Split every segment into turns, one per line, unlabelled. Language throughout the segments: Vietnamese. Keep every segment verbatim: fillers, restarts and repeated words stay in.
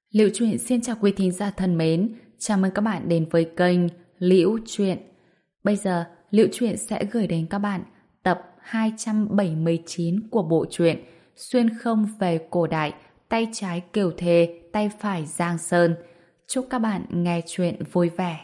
Liễu Chuyện xin chào quý thính giả thân mến, chào mừng các bạn đến với kênh Liễu Chuyện. Bây giờ, Liễu Chuyện sẽ gửi đến các bạn tập hai trăm bảy mươi chín của bộ truyện Xuyên không về cổ đại, tay trái Kiều Thề, tay phải Giang Sơn. Chúc các bạn nghe chuyện vui vẻ.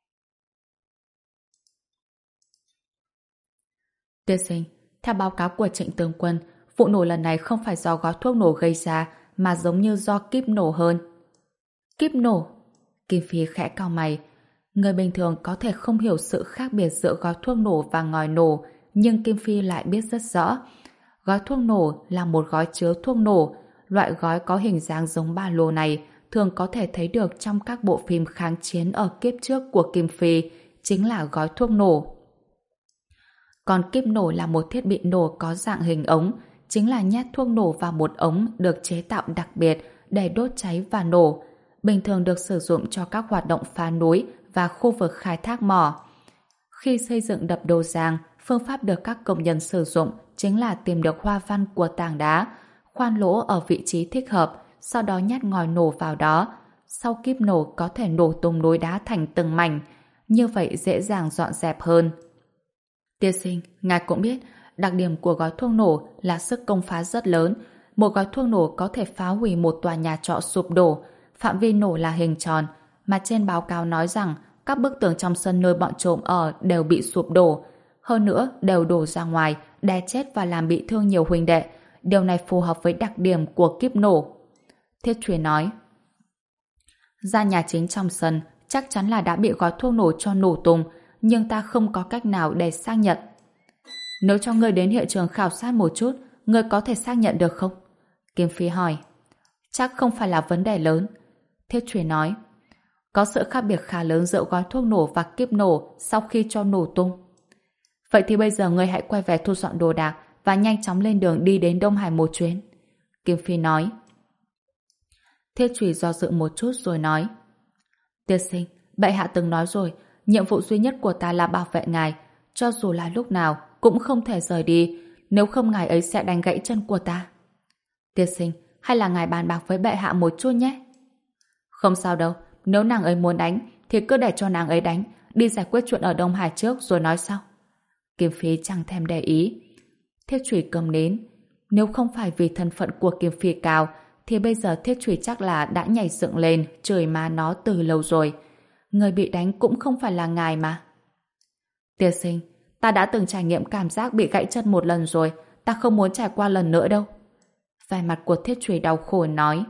Tiên sinh, theo báo cáo của Trịnh tướng quân, vụ nổ lần này không phải do gói thuốc nổ gây ra, mà giống như do kíp nổ hơn. Kíp nổ? Kim Phi khẽ cau mày. Người bình thường có thể không hiểu sự khác biệt giữa gói thuốc nổ và ngòi nổ, nhưng Kim Phi lại biết rất rõ. Gói thuốc nổ là một gói chứa thuốc nổ. Loại gói có hình dáng giống ba lô này thường có thể thấy được trong các bộ phim kháng chiến ở kiếp trước của Kim Phi, chính là gói thuốc nổ. Còn kíp nổ là một thiết bị nổ có dạng hình ống, chính là nhét thuốc nổ vào một ống được chế tạo đặc biệt để đốt cháy và nổ. Bình thường được sử dụng cho các hoạt động phá núi và khu vực khai thác mỏ. Khi xây dựng đập Đồ Giang, phương pháp được các công nhân sử dụng chính là tìm được hoa văn của tảng đá, khoan lỗ ở vị trí thích hợp, sau đó nhét ngòi nổ vào đó. Sau kíp nổ có thể nổ tung núi đá thành từng mảnh, như vậy dễ dàng dọn dẹp hơn. Tiên sinh, ngài cũng biết, đặc điểm của gói thuốc nổ là sức công phá rất lớn. Một gói thuốc nổ có thể phá hủy một tòa nhà trọ sụp đổ. Phạm vi nổ là hình tròn, mà trên báo cáo nói rằng các bức tường trong sân nơi bọn trộm ở đều bị sụp đổ. Hơn nữa, đều đổ ra ngoài, đè chết và làm bị thương nhiều huynh đệ. Điều này phù hợp với đặc điểm của kíp nổ. Thiết Truy nói. Ra nhà chính trong sân, chắc chắn là đã bị gói thuốc nổ cho nổ tung, nhưng ta không có cách nào để xác nhận. Nếu cho ngươi đến hiện trường khảo sát một chút, ngươi có thể xác nhận được không? Kim Phi hỏi. Chắc không phải là vấn đề lớn. Thiết Truy nói. Có sự khác biệt khá lớn giữa gói thuốc nổ và kíp nổ sau khi cho nổ tung. Vậy thì bây giờ ngươi hãy quay về thu dọn đồ đạc và nhanh chóng lên đường đi đến Đông Hải một chuyến. Kim Phi nói. Thiết Truy do dự một chút rồi nói. Tiên sinh, bệ hạ từng nói rồi, nhiệm vụ duy nhất của ta là bảo vệ ngài, cho dù là lúc nào cũng không thể rời đi, nếu không ngài ấy sẽ đánh gãy chân của ta. Tiên sinh, hay là ngài bàn bạc với bệ hạ một chút nhé. Không sao đâu, nếu nàng ấy muốn đánh thì cứ để cho nàng ấy đánh, đi giải quyết chuyện ở Đông Hải trước rồi nói sau. Kim Phi chẳng thèm để ý. Thiết Truy cầm nến. Nếu không phải vì thân phận của Kim Phi cao thì bây giờ Thiết Truy chắc là đã nhảy dựng lên chửi má nó từ lâu rồi. Người bị đánh cũng không phải là ngài mà. Tiên sinh, ta đã từng trải nghiệm cảm giác bị gãy chân một lần rồi, ta không muốn trải qua lần nữa đâu. Vẻ mặt của Thiết Truy đau khổ nói.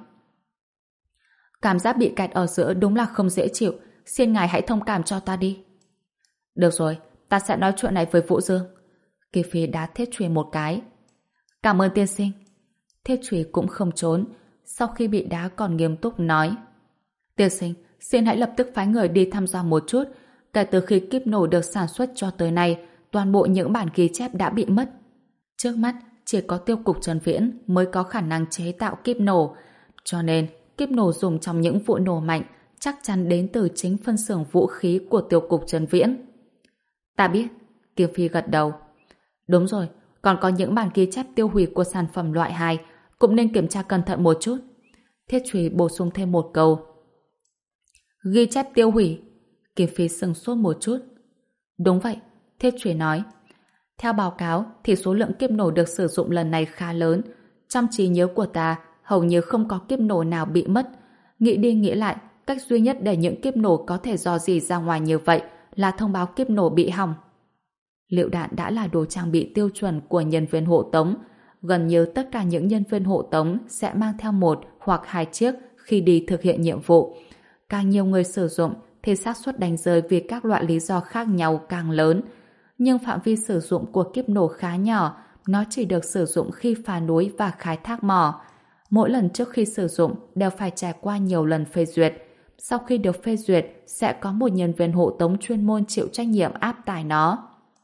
Cảm giác bị kẹt ở giữa đúng là không dễ chịu, xin ngài hãy thông cảm cho ta đi. Được rồi, ta sẽ nói chuyện này với Vũ Dương. Kỳ Phi đá Thiết Truy một cái. Cảm ơn tiên sinh. Thiết Truy cũng không trốn, sau khi bị đá còn nghiêm túc nói. Tiên sinh, xin hãy lập tức phái người đi thăm dò một chút. Kể từ khi kíp nổ được sản xuất cho tới nay, toàn bộ những bản ghi chép đã bị mất. Trước mắt, chỉ có Tiêu cục Trần Viễn mới có khả năng chế tạo kíp nổ. Cho nên, kíp nổ dùng trong những vụ nổ mạnh chắc chắn đến từ chính phân xưởng vũ khí của Tiêu cục Trần Viễn. Ta biết. Kim Phi gật đầu. Đúng rồi, còn có những bản ghi chép tiêu hủy của sản phẩm loại hai cũng nên kiểm tra cẩn thận một chút. Thiết Truy bổ sung thêm một câu. Ghi chép tiêu hủy? Kim Phi sững sốt một chút. Đúng vậy, Thiết Truy nói. Theo báo cáo thì số lượng kíp nổ được sử dụng lần này khá lớn. Trong trí nhớ của ta hầu như không có kíp nổ nào bị mất. Nghĩ đi nghĩ lại, cách duy nhất để những kíp nổ có thể dò dỉ ra ngoài như vậy là thông báo kíp nổ bị hỏng. Lựu đạn đã là đồ trang bị tiêu chuẩn của nhân viên hộ tống. Gần như tất cả những nhân viên hộ tống sẽ mang theo một hoặc hai chiếc khi đi thực hiện nhiệm vụ. Càng nhiều người sử dụng thì xác suất đánh rơi vì các loại lý do khác nhau càng lớn. Nhưng phạm vi sử dụng của kíp nổ khá nhỏ, nó chỉ được sử dụng khi phá núi và khai thác mỏ. Mỗi lần trước khi sử dụng đều phải trải qua nhiều lần phê duyệt. Sau khi được phê duyệt, sẽ có một nhân viên hộ tống chuyên môn chịu trách nhiệm áp tải nó.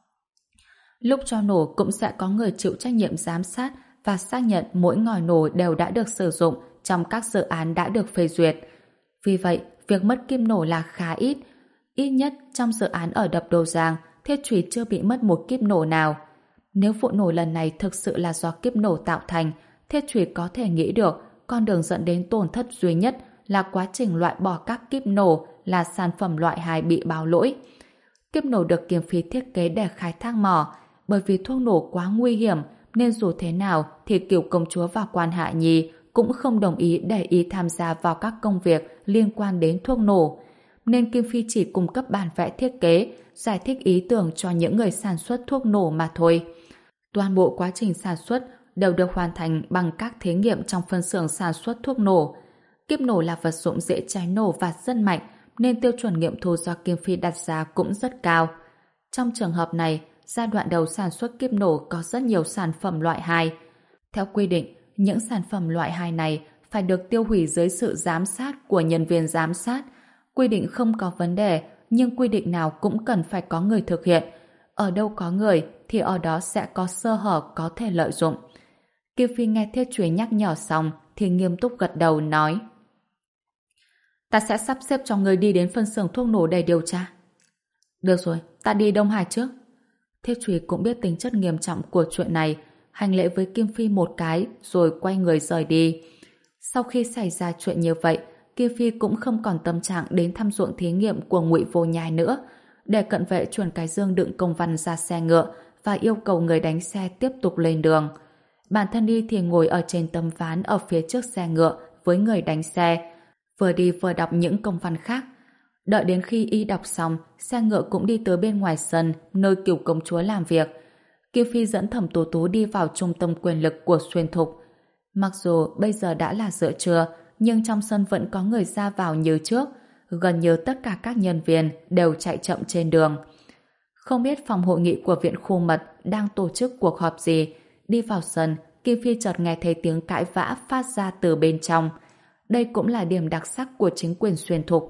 Lúc cho nổ cũng sẽ có người chịu trách nhiệm giám sát và xác nhận mỗi ngòi nổ đều đã được sử dụng trong các dự án đã được phê duyệt. Vì vậy, việc mất kim nổ là khá ít. Ít nhất trong dự án ở đập Đồ Giang, Thiết Truy chưa bị mất một kíp nổ nào. Nếu vụ nổ lần này thực sự là do kíp nổ tạo thành, Thiết Truy có thể nghĩ được con đường dẫn đến tổn thất duy nhất là quá trình loại bỏ các kíp nổ là sản phẩm loại hai bị báo lỗi. Kíp nổ được Kim Phi thiết kế để khai thác mỏ, bởi vì thuốc nổ quá nguy hiểm nên dù thế nào thì Cửu công chúa và Quan Hạ Nhi cũng không đồng ý để y tham gia vào các công việc liên quan đến thuốc nổ. Nên Kim Phi chỉ cung cấp bản vẽ thiết kế, giải thích ý tưởng cho những người sản xuất thuốc nổ mà thôi. Toàn bộ quá trình sản xuất đều được hoàn thành bằng các thí nghiệm trong phân xưởng sản xuất thuốc nổ. Kíp nổ là vật dụng dễ cháy nổ và rất mạnh, nên tiêu chuẩn nghiệm thu do Kim Phi đặt ra cũng rất cao. Trong trường hợp này, giai đoạn đầu sản xuất kíp nổ có rất nhiều sản phẩm loại hai. Theo quy định, những sản phẩm loại hai này phải được tiêu hủy dưới sự giám sát của nhân viên giám sát. Quy định không có vấn đề, nhưng quy định nào cũng cần phải có người thực hiện. Ở đâu có người thì ở đó sẽ có sơ hở có thể lợi dụng. Kim Phi nghe Thiết Chuế nhắc nhở xong thì nghiêm túc gật đầu nói: Ta sẽ sắp xếp cho người đi đến phân xưởng thuốc nổ để điều tra. Được rồi, ta đi Đông Hải trước. Thiết Chuế cũng biết tính chất nghiêm trọng của chuyện này, hành lễ với Kim Phi một cái rồi quay người rời đi. Sau khi xảy ra chuyện như vậy, Kim Phi cũng không còn tâm trạng đến thăm ruộng thí nghiệm của Ngụy Vô Nhai nữa. Để cận vệ chuẩn cái dương đựng công văn ra xe ngựa và yêu cầu người đánh xe tiếp tục lên đường. Bản thân y thì ngồi ở trên tấm ván ở phía trước xe ngựa với người đánh xe, vừa đi vừa đọc những công văn khác. Đợi đến khi y đọc xong, xe ngựa cũng đi tới bên ngoài sân nơi Cửu công chúa làm việc. Kim Phi dẫn Thẩm Tú Tú đi vào trung tâm quyền lực của Xuyên Thục. Mặc dù bây giờ đã là giữa trưa, nhưng trong sân vẫn có người ra vào như trước. Gần như tất cả các nhân viên đều chạy chậm trên đường. Không biết phòng hội nghị của viện khu mật đang tổ chức cuộc họp gì. Đi vào sân, Kim Phi chợt nghe thấy tiếng cãi vã phát ra từ bên trong. Đây cũng là điểm đặc sắc của chính quyền Xuyên Thục.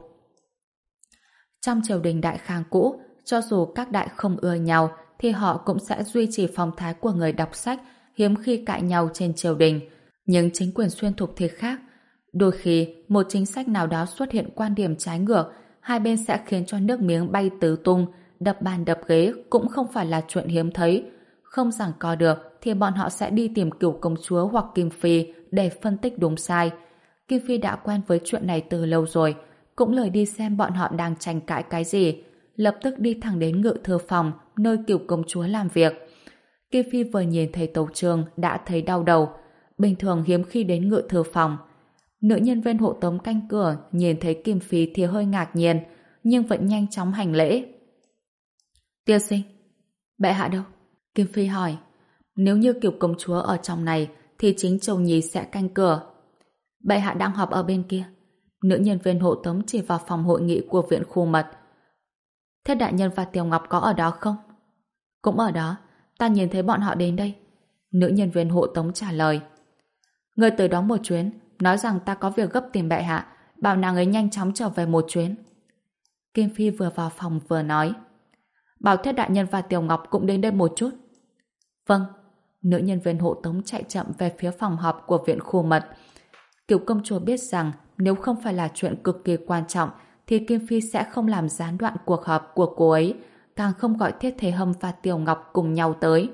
Trong triều đình Đại Khang cũ, cho dù các đại không ưa nhau thì họ cũng sẽ duy trì phong thái của người đọc sách, hiếm khi cãi nhau trên triều đình. Nhưng chính quyền Xuyên Thục thì khác. Đôi khi, một chính sách nào đó xuất hiện quan điểm trái ngược, hai bên sẽ khiến cho nước miếng bay tứ tung, đập bàn đập ghế cũng không phải là chuyện hiếm thấy. Không giằng co được thì bọn họ sẽ đi tìm Cửu công chúa hoặc Kim Phi để phân tích đúng sai. Kim Phi đã quen với chuyện này từ lâu rồi, cũng lười đi xem bọn họ đang tranh cãi cái gì, lập tức đi thẳng đến ngự thư phòng nơi Cửu công chúa làm việc. Kim Phi vừa nhìn thấy tấu chương đã thấy đau đầu. Bình thường hiếm khi đến ngự thư phòng. Nữ nhân viên hộ tống canh cửa nhìn thấy Kim Phi thì hơi ngạc nhiên, nhưng vẫn nhanh chóng hành lễ. Tiên sinh, bệ hạ đâu? Kim Phi hỏi. Nếu như Cửu công chúa ở trong này thì chính Châu Nhi sẽ canh cửa. Bệ hạ đang họp ở bên kia. Nữ nhân viên hộ tống chỉ vào phòng hội nghị của viện khu mật. Thế đại nhân và Tiểu Ngọc có ở đó không? Cũng ở đó, ta nhìn thấy bọn họ đến đây. Nữ nhân viên hộ tống trả lời. Người tới đó một chuyến, nói rằng ta có việc gấp tìm bệ hạ, bảo nàng ấy nhanh chóng trở về một chuyến. Kim Phi vừa vào phòng vừa nói. Bảo Thiết đại nhân và Tiểu Ngọc cũng đến đây một chút. Vâng. Nữ nhân viên hộ tống chạy chậm về phía phòng họp của viện khu mật. Cửu công chúa biết rằng nếu không phải là chuyện cực kỳ quan trọng thì Kim Phi sẽ không làm gián đoạn cuộc họp của cô ấy, càng không gọi Thiết Thế Hâm và Tiểu Ngọc cùng nhau tới.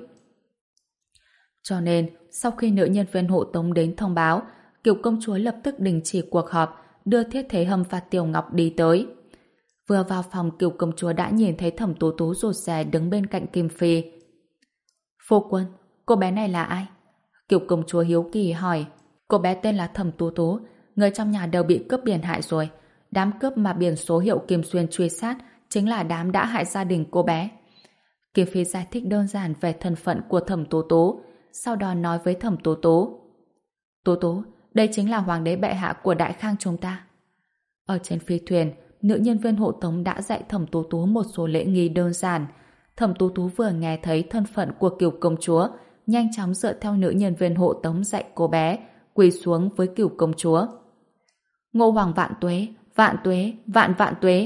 Cho nên, sau khi nữ nhân viên hộ tống đến thông báo, Cửu công chúa lập tức đình chỉ cuộc họp, đưa Thiết Thế Hâm và Tiểu Ngọc đi tới. Vừa vào phòng, Cửu công chúa đã nhìn thấy Thẩm Tú Tú rụt rè đứng bên cạnh Kim Phi. Phu quân, cô bé này là ai? Cửu công chúa hiếu kỳ hỏi. Cô bé tên là Thẩm Tú Tú, người trong nhà đều bị cướp biển hại rồi. Đám cướp mà biển số hiệu Kim Xuyên truy sát chính là đám đã hại gia đình cô bé. Kim Phi giải thích đơn giản về thân phận của Thẩm Tú Tú, sau đó nói với Thẩm Tú Tú. Tú Tú, đây chính là hoàng đế bệ hạ của Đại Khang chúng ta. Ở trên phi thuyền, nữ nhân viên hộ tống đã dạy Thẩm Tú Tú một số lễ nghi đơn giản. Thẩm Tú Tú vừa nghe thấy thân phận của Cửu công chúa, nhanh chóng dựa theo nữ nhân viên hộ tống dạy cô bé, quỳ xuống với Cửu công chúa. Ngô hoàng vạn tuế, vạn tuế, vạn vạn tuế.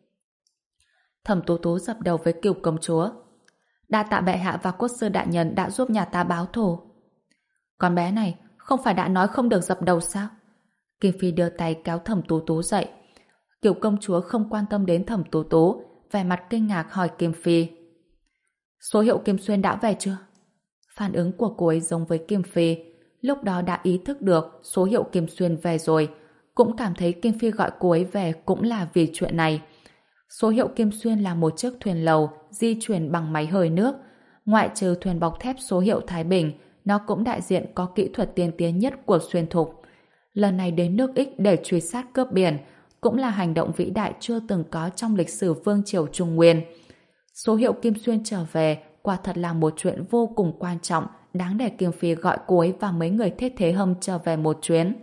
Thẩm Tú Tú dập đầu với Cửu công chúa. Đa tạ bệ hạ và quốc sư đại nhân đã giúp nhà ta báo thù. Con bé này không phải đã nói không được dập đầu sao? Kim Phi đưa tay kéo Thẩm Tú Tú dậy. Cửu công chúa không quan tâm đến Thẩm Tú Tú, vẻ mặt kinh ngạc hỏi Kim Phi. Số hiệu Kim Xuyên đã về chưa? Phản ứng của cô ấy giống với Kim Phi. Lúc đó đã ý thức được số hiệu Kim Xuyên về rồi. cũng cảm thấy Kim Phi gọi cô ấy về cũng là vì chuyện này. Số hiệu Kim Xuyên là một chiếc thuyền lầu di chuyển bằng máy hơi nước. Ngoại trừ thuyền bọc thép số hiệu Thái Bình, nó cũng đại diện có kỹ thuật tiên tiến nhất của Xuyên Thục. Lần này đến nước Ích để truy sát cướp biển cũng là hành động vĩ đại chưa từng có trong lịch sử Vương triều Trung Nguyên. Số hiệu Kim Xuyên trở về quả thật là một chuyện vô cùng quan trọng, đáng để Kim Phi gọi cô ấy và mấy người Thiết Thế Hâm trở về một chuyến.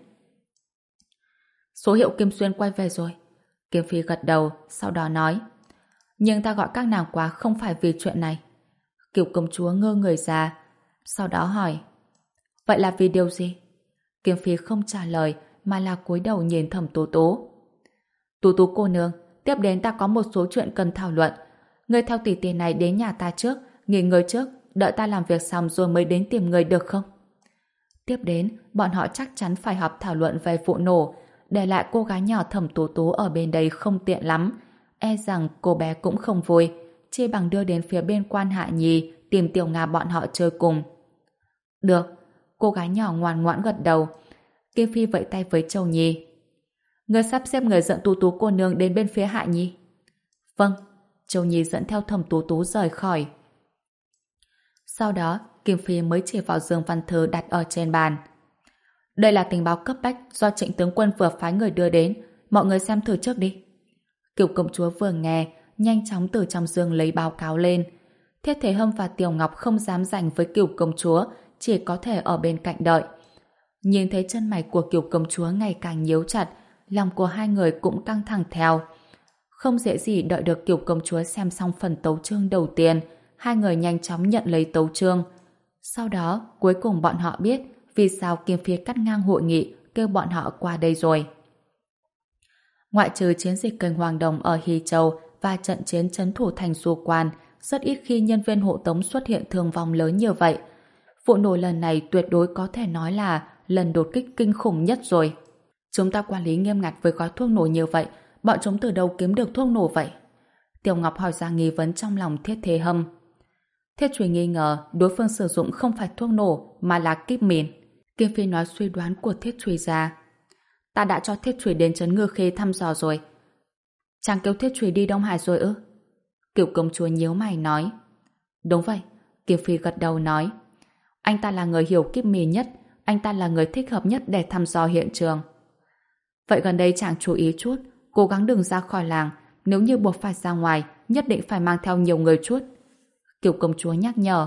Số hiệu Kim Xuyên quay về rồi. Kim Phi gật đầu, sau đó nói: nhưng ta gọi các nàng quá không phải vì chuyện này. Kiều công chúa ngơ người ra, sau đó hỏi: vậy là vì điều gì? Kim Phi không trả lời mà là cúi đầu nhìn Thẩm Tú Tú. Tú Tú cô nương, tiếp đến ta có một số chuyện cần thảo luận. Ngươi theo tỷ tỷ này đến nhà ta trước, nghỉ ngơi trước, đợi ta làm việc xong rồi mới đến tìm người được không? Tiếp đến, bọn họ chắc chắn phải họp thảo luận về vụ nổ, để lại cô gái nhỏ Thẩm Tú Tú ở bên đây không tiện lắm. E rằng cô bé cũng không vui, chỉ bằng đưa đến phía bên Quan Hạ Nhi tìm Tiểu Nga bọn họ chơi cùng. Được, cô gái nhỏ ngoan ngoãn gật đầu. Kim Phi vẫy tay với Châu Nhi. Ngươi sắp xếp người dẫn Tú Tú cô nương đến bên phía Hạ Nhi. Vâng, Châu Nhi dẫn theo Thẩm Tú Tú rời khỏi. Sau đó, Kim Phi mới chỉ vào Dương Văn Thư đặt ở trên bàn. Đây là tình báo cấp bách do Trịnh tướng quân vừa phái người đưa đến, mọi người xem thử trước đi. Kiều công chúa vừa nghe, nhanh chóng từ trong giường lấy báo cáo lên. Thiết Thế Hâm và Tiểu Ngọc không dám giành với Kiều công chúa, chỉ có thể ở bên cạnh đợi. Nhìn thấy chân mày của Kiều công chúa ngày càng nhíu chặt, lòng của hai người cũng căng thẳng theo. Không dễ gì đợi được Kiều công chúa xem xong phần tấu chương đầu tiên, hai người nhanh chóng nhận lấy tấu chương. Sau đó, cuối cùng bọn họ biết vì sao Kim Phi cắt ngang hội nghị kêu bọn họ qua đây rồi. Ngoại trừ chiến dịch kênh Hoàng Đồng ở Hy Châu và trận chiến trấn thủ thành Du Quan, rất ít khi nhân viên hộ tống xuất hiện thương vong lớn như vậy. Vụ nổ lần này tuyệt đối có thể nói là lần đột kích kinh khủng nhất rồi. Chúng ta quản lý nghiêm ngặt với gói thuốc nổ như vậy, bọn chúng từ đâu kiếm được thuốc nổ vậy? Tiểu Ngọc hỏi ra nghi vấn trong lòng Thiết Thế Hâm. Thiết Trùy nghi ngờ đối phương sử dụng không phải thuốc nổ mà là kíp mìn. Kim Phi nói suy đoán của Thiết Trùy ra. Ta đã cho Thiết Trùy đến trấn Ngư Khê thăm dò rồi. Chàng kêu Thiết Trùy đi Đông Hải rồi ư? Kiều công chúa nhíu mày nói. Đúng vậy, Kim Phi gật đầu nói. Anh ta là người hiểu kíp mìn nhất, anh ta là người thích hợp nhất để thăm dò hiện trường. Vậy gần đây chàng chú ý chút, cố gắng đừng ra khỏi làng, nếu như buộc phải ra ngoài, nhất định phải mang theo nhiều người chút. Kiều công chúa nhắc nhở.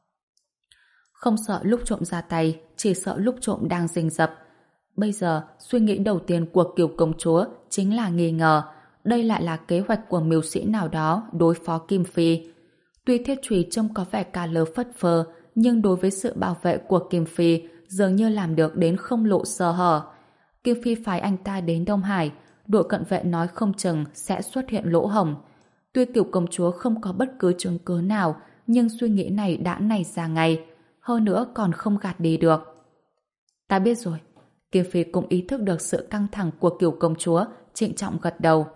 Không sợ lúc trộm ra tay, chỉ sợ lúc trộm đang rình rập. Bây giờ, suy nghĩ đầu tiên của Kiều công chúa chính là nghi ngờ đây lại là kế hoạch của mưu sĩ nào đó đối phó Kim Phi. Tuy Thiết Trùy trông có vẻ cà lơ phất phơ, nhưng đối với sự bảo vệ của Kim Phi dường như làm được đến không lộ sơ hở. Kim Phi phái anh ta đến Đông Hải, đội cận vệ nói không chừng sẽ xuất hiện lỗ hổng. Tuy tiểu công chúa không có bất cứ chứng cứ nào, nhưng suy nghĩ này đã nảy ra ngay, hơn nữa còn không gạt đi được. Ta biết rồi. Kim Phi cũng ý thức được sự căng thẳng của Kiều công chúa, trịnh trọng gật đầu.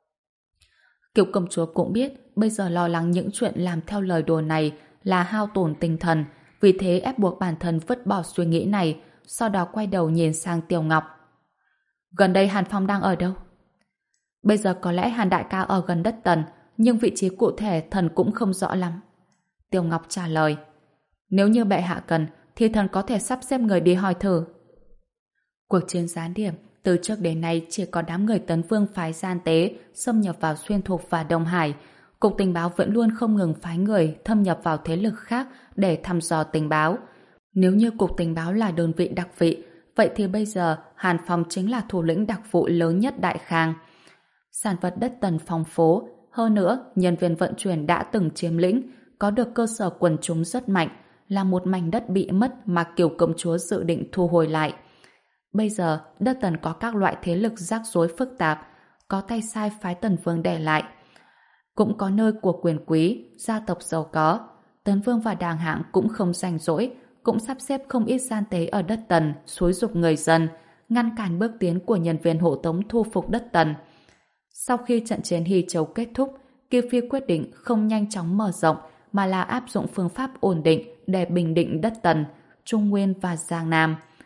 Kiều công chúa cũng biết bây giờ lo lắng những chuyện làm theo lời đồn này là hao tổn tinh thần, vì thế ép buộc bản thân vứt bỏ suy nghĩ này, sau đó quay đầu nhìn sang Tiểu Ngọc. Gần đây Hàn Phong đang ở đâu? Bây giờ có lẽ Hàn đại ca ở gần đất Tần, nhưng vị trí cụ thể thần cũng không rõ lắm. Tiểu Ngọc trả lời. Nếu như bệ hạ cần, thì thần có thể sắp xếp người đi hỏi thử. Cuộc chiến gián điệp từ trước đến nay chỉ có đám người Tấn Vương phái gian tế xâm nhập vào Xuyên Thục và Đông Hải. Cục tình báo vẫn luôn không ngừng phái người thâm nhập vào thế lực khác để thăm dò tình báo. Nếu như cục tình báo là đơn vị đặc vị, vậy thì bây giờ Hàn Phong chính là thủ lĩnh đặc vụ lớn nhất Đại Khang. Sản vật đất Tần phong phú, hơn nữa nhân viên vận chuyển đã từng chiếm lĩnh, có được cơ sở quần chúng rất mạnh, là một mảnh đất bị mất mà Kiều công chúa dự định thu hồi lại. Bây giờ, đất Tần có các loại thế lực rắc rối phức tạp, có tay sai phái Tần Vương để lại. Cũng có nơi của quyền quý, gia tộc giàu có. Tấn Vương và Đàng Hạng cũng không rảnh rỗi, cũng sắp xếp không ít gian tế ở đất Tần, xúi giục người dân, ngăn cản bước tiến của nhân viên hộ tống thu phục đất Tần. Sau khi trận chiến Hy Châu kết thúc, Kiều Phi quyết định không nhanh chóng mở rộng, mà là áp dụng phương pháp ổn định để bình định đất Tần, Trung Nguyên và Giang Nam.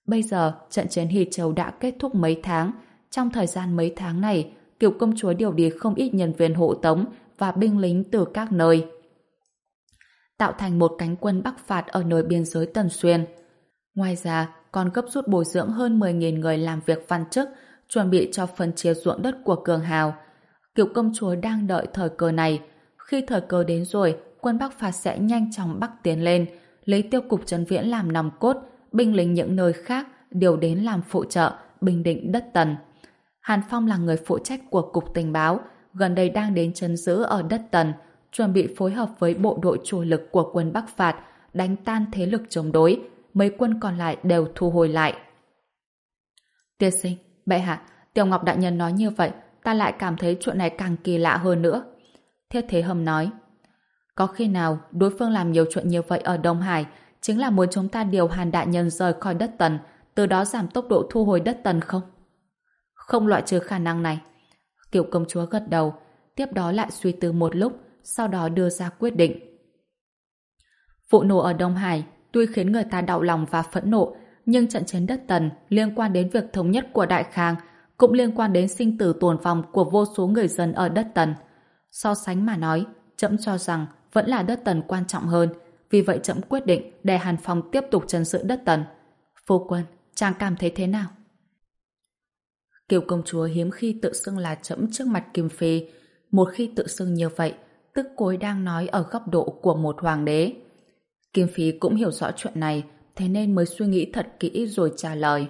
Bây giờ, trận chiến Hy Châu đã kết thúc mấy tháng. Trong thời gian mấy tháng này, Kiều công chúa điều đi không ít nhân viên hộ tống và binh lính từ các nơi, tạo thành một cánh quân bắc phạt ở nơi biên giới Tần Xuyên. Ngoài ra, còn gấp rút bồi dưỡng hơn mười nghìn người làm việc văn chức, chuẩn bị cho phân chia ruộng đất của cường hào. Kiều công chúa đang đợi thời cơ này. Khi thời cơ đến rồi, quân Bắc phạt sẽ nhanh chóng bắc tiến lên, lấy Tiêu cục Trấn Viễn làm nòng cốt, binh lính những nơi khác điều đến làm phụ trợ, bình định đất Tần. Hàn Phong là người phụ trách của cục tình báo, gần đây đang đến trấn giữ ở đất Tần, chuẩn bị phối hợp với bộ đội chủ lực của quân Bắc phạt, đánh tan thế lực chống đối, mấy quân còn lại đều thu hồi lại. Tiên sinh, bệ hạ, Tiểu Ngọc đại nhân nói như vậy, ta lại cảm thấy chuyện này càng kỳ lạ hơn nữa. Thiết Thế Hâm nói, có khi nào đối phương làm nhiều chuyện như vậy ở Đông Hải chính là muốn chúng ta điều Hàn đại nhân rời khỏi đất Tần, từ đó giảm tốc độ thu hồi đất Tần không? Không loại trừ khả năng này. Kiều công chúa gật đầu, tiếp đó lại suy tư một lúc, sau đó đưa ra quyết định. Vụ nổ ở Đông Hải tuy khiến người ta đau lòng và phẫn nộ, nhưng trận chiến đất Tần liên quan đến việc thống nhất của Đại Khang, cũng liên quan đến sinh tử tồn vong của vô số người dân ở đất Tần. So sánh mà nói, trẫm cho rằng vẫn là đất Tần quan trọng hơn, vì vậy trẫm quyết định để Hàn Phong tiếp tục trấn giữ đất Tần. Phu quân, chàng cảm thấy thế nào? Kiều công chúa hiếm khi tự xưng là trẫm trước mặt Kim Phi, một khi tự xưng như vậy, tức cô ấy đang nói ở góc độ của một hoàng đế. Kim Phi cũng hiểu rõ chuyện này, thế nên mới suy nghĩ thật kỹ rồi trả lời.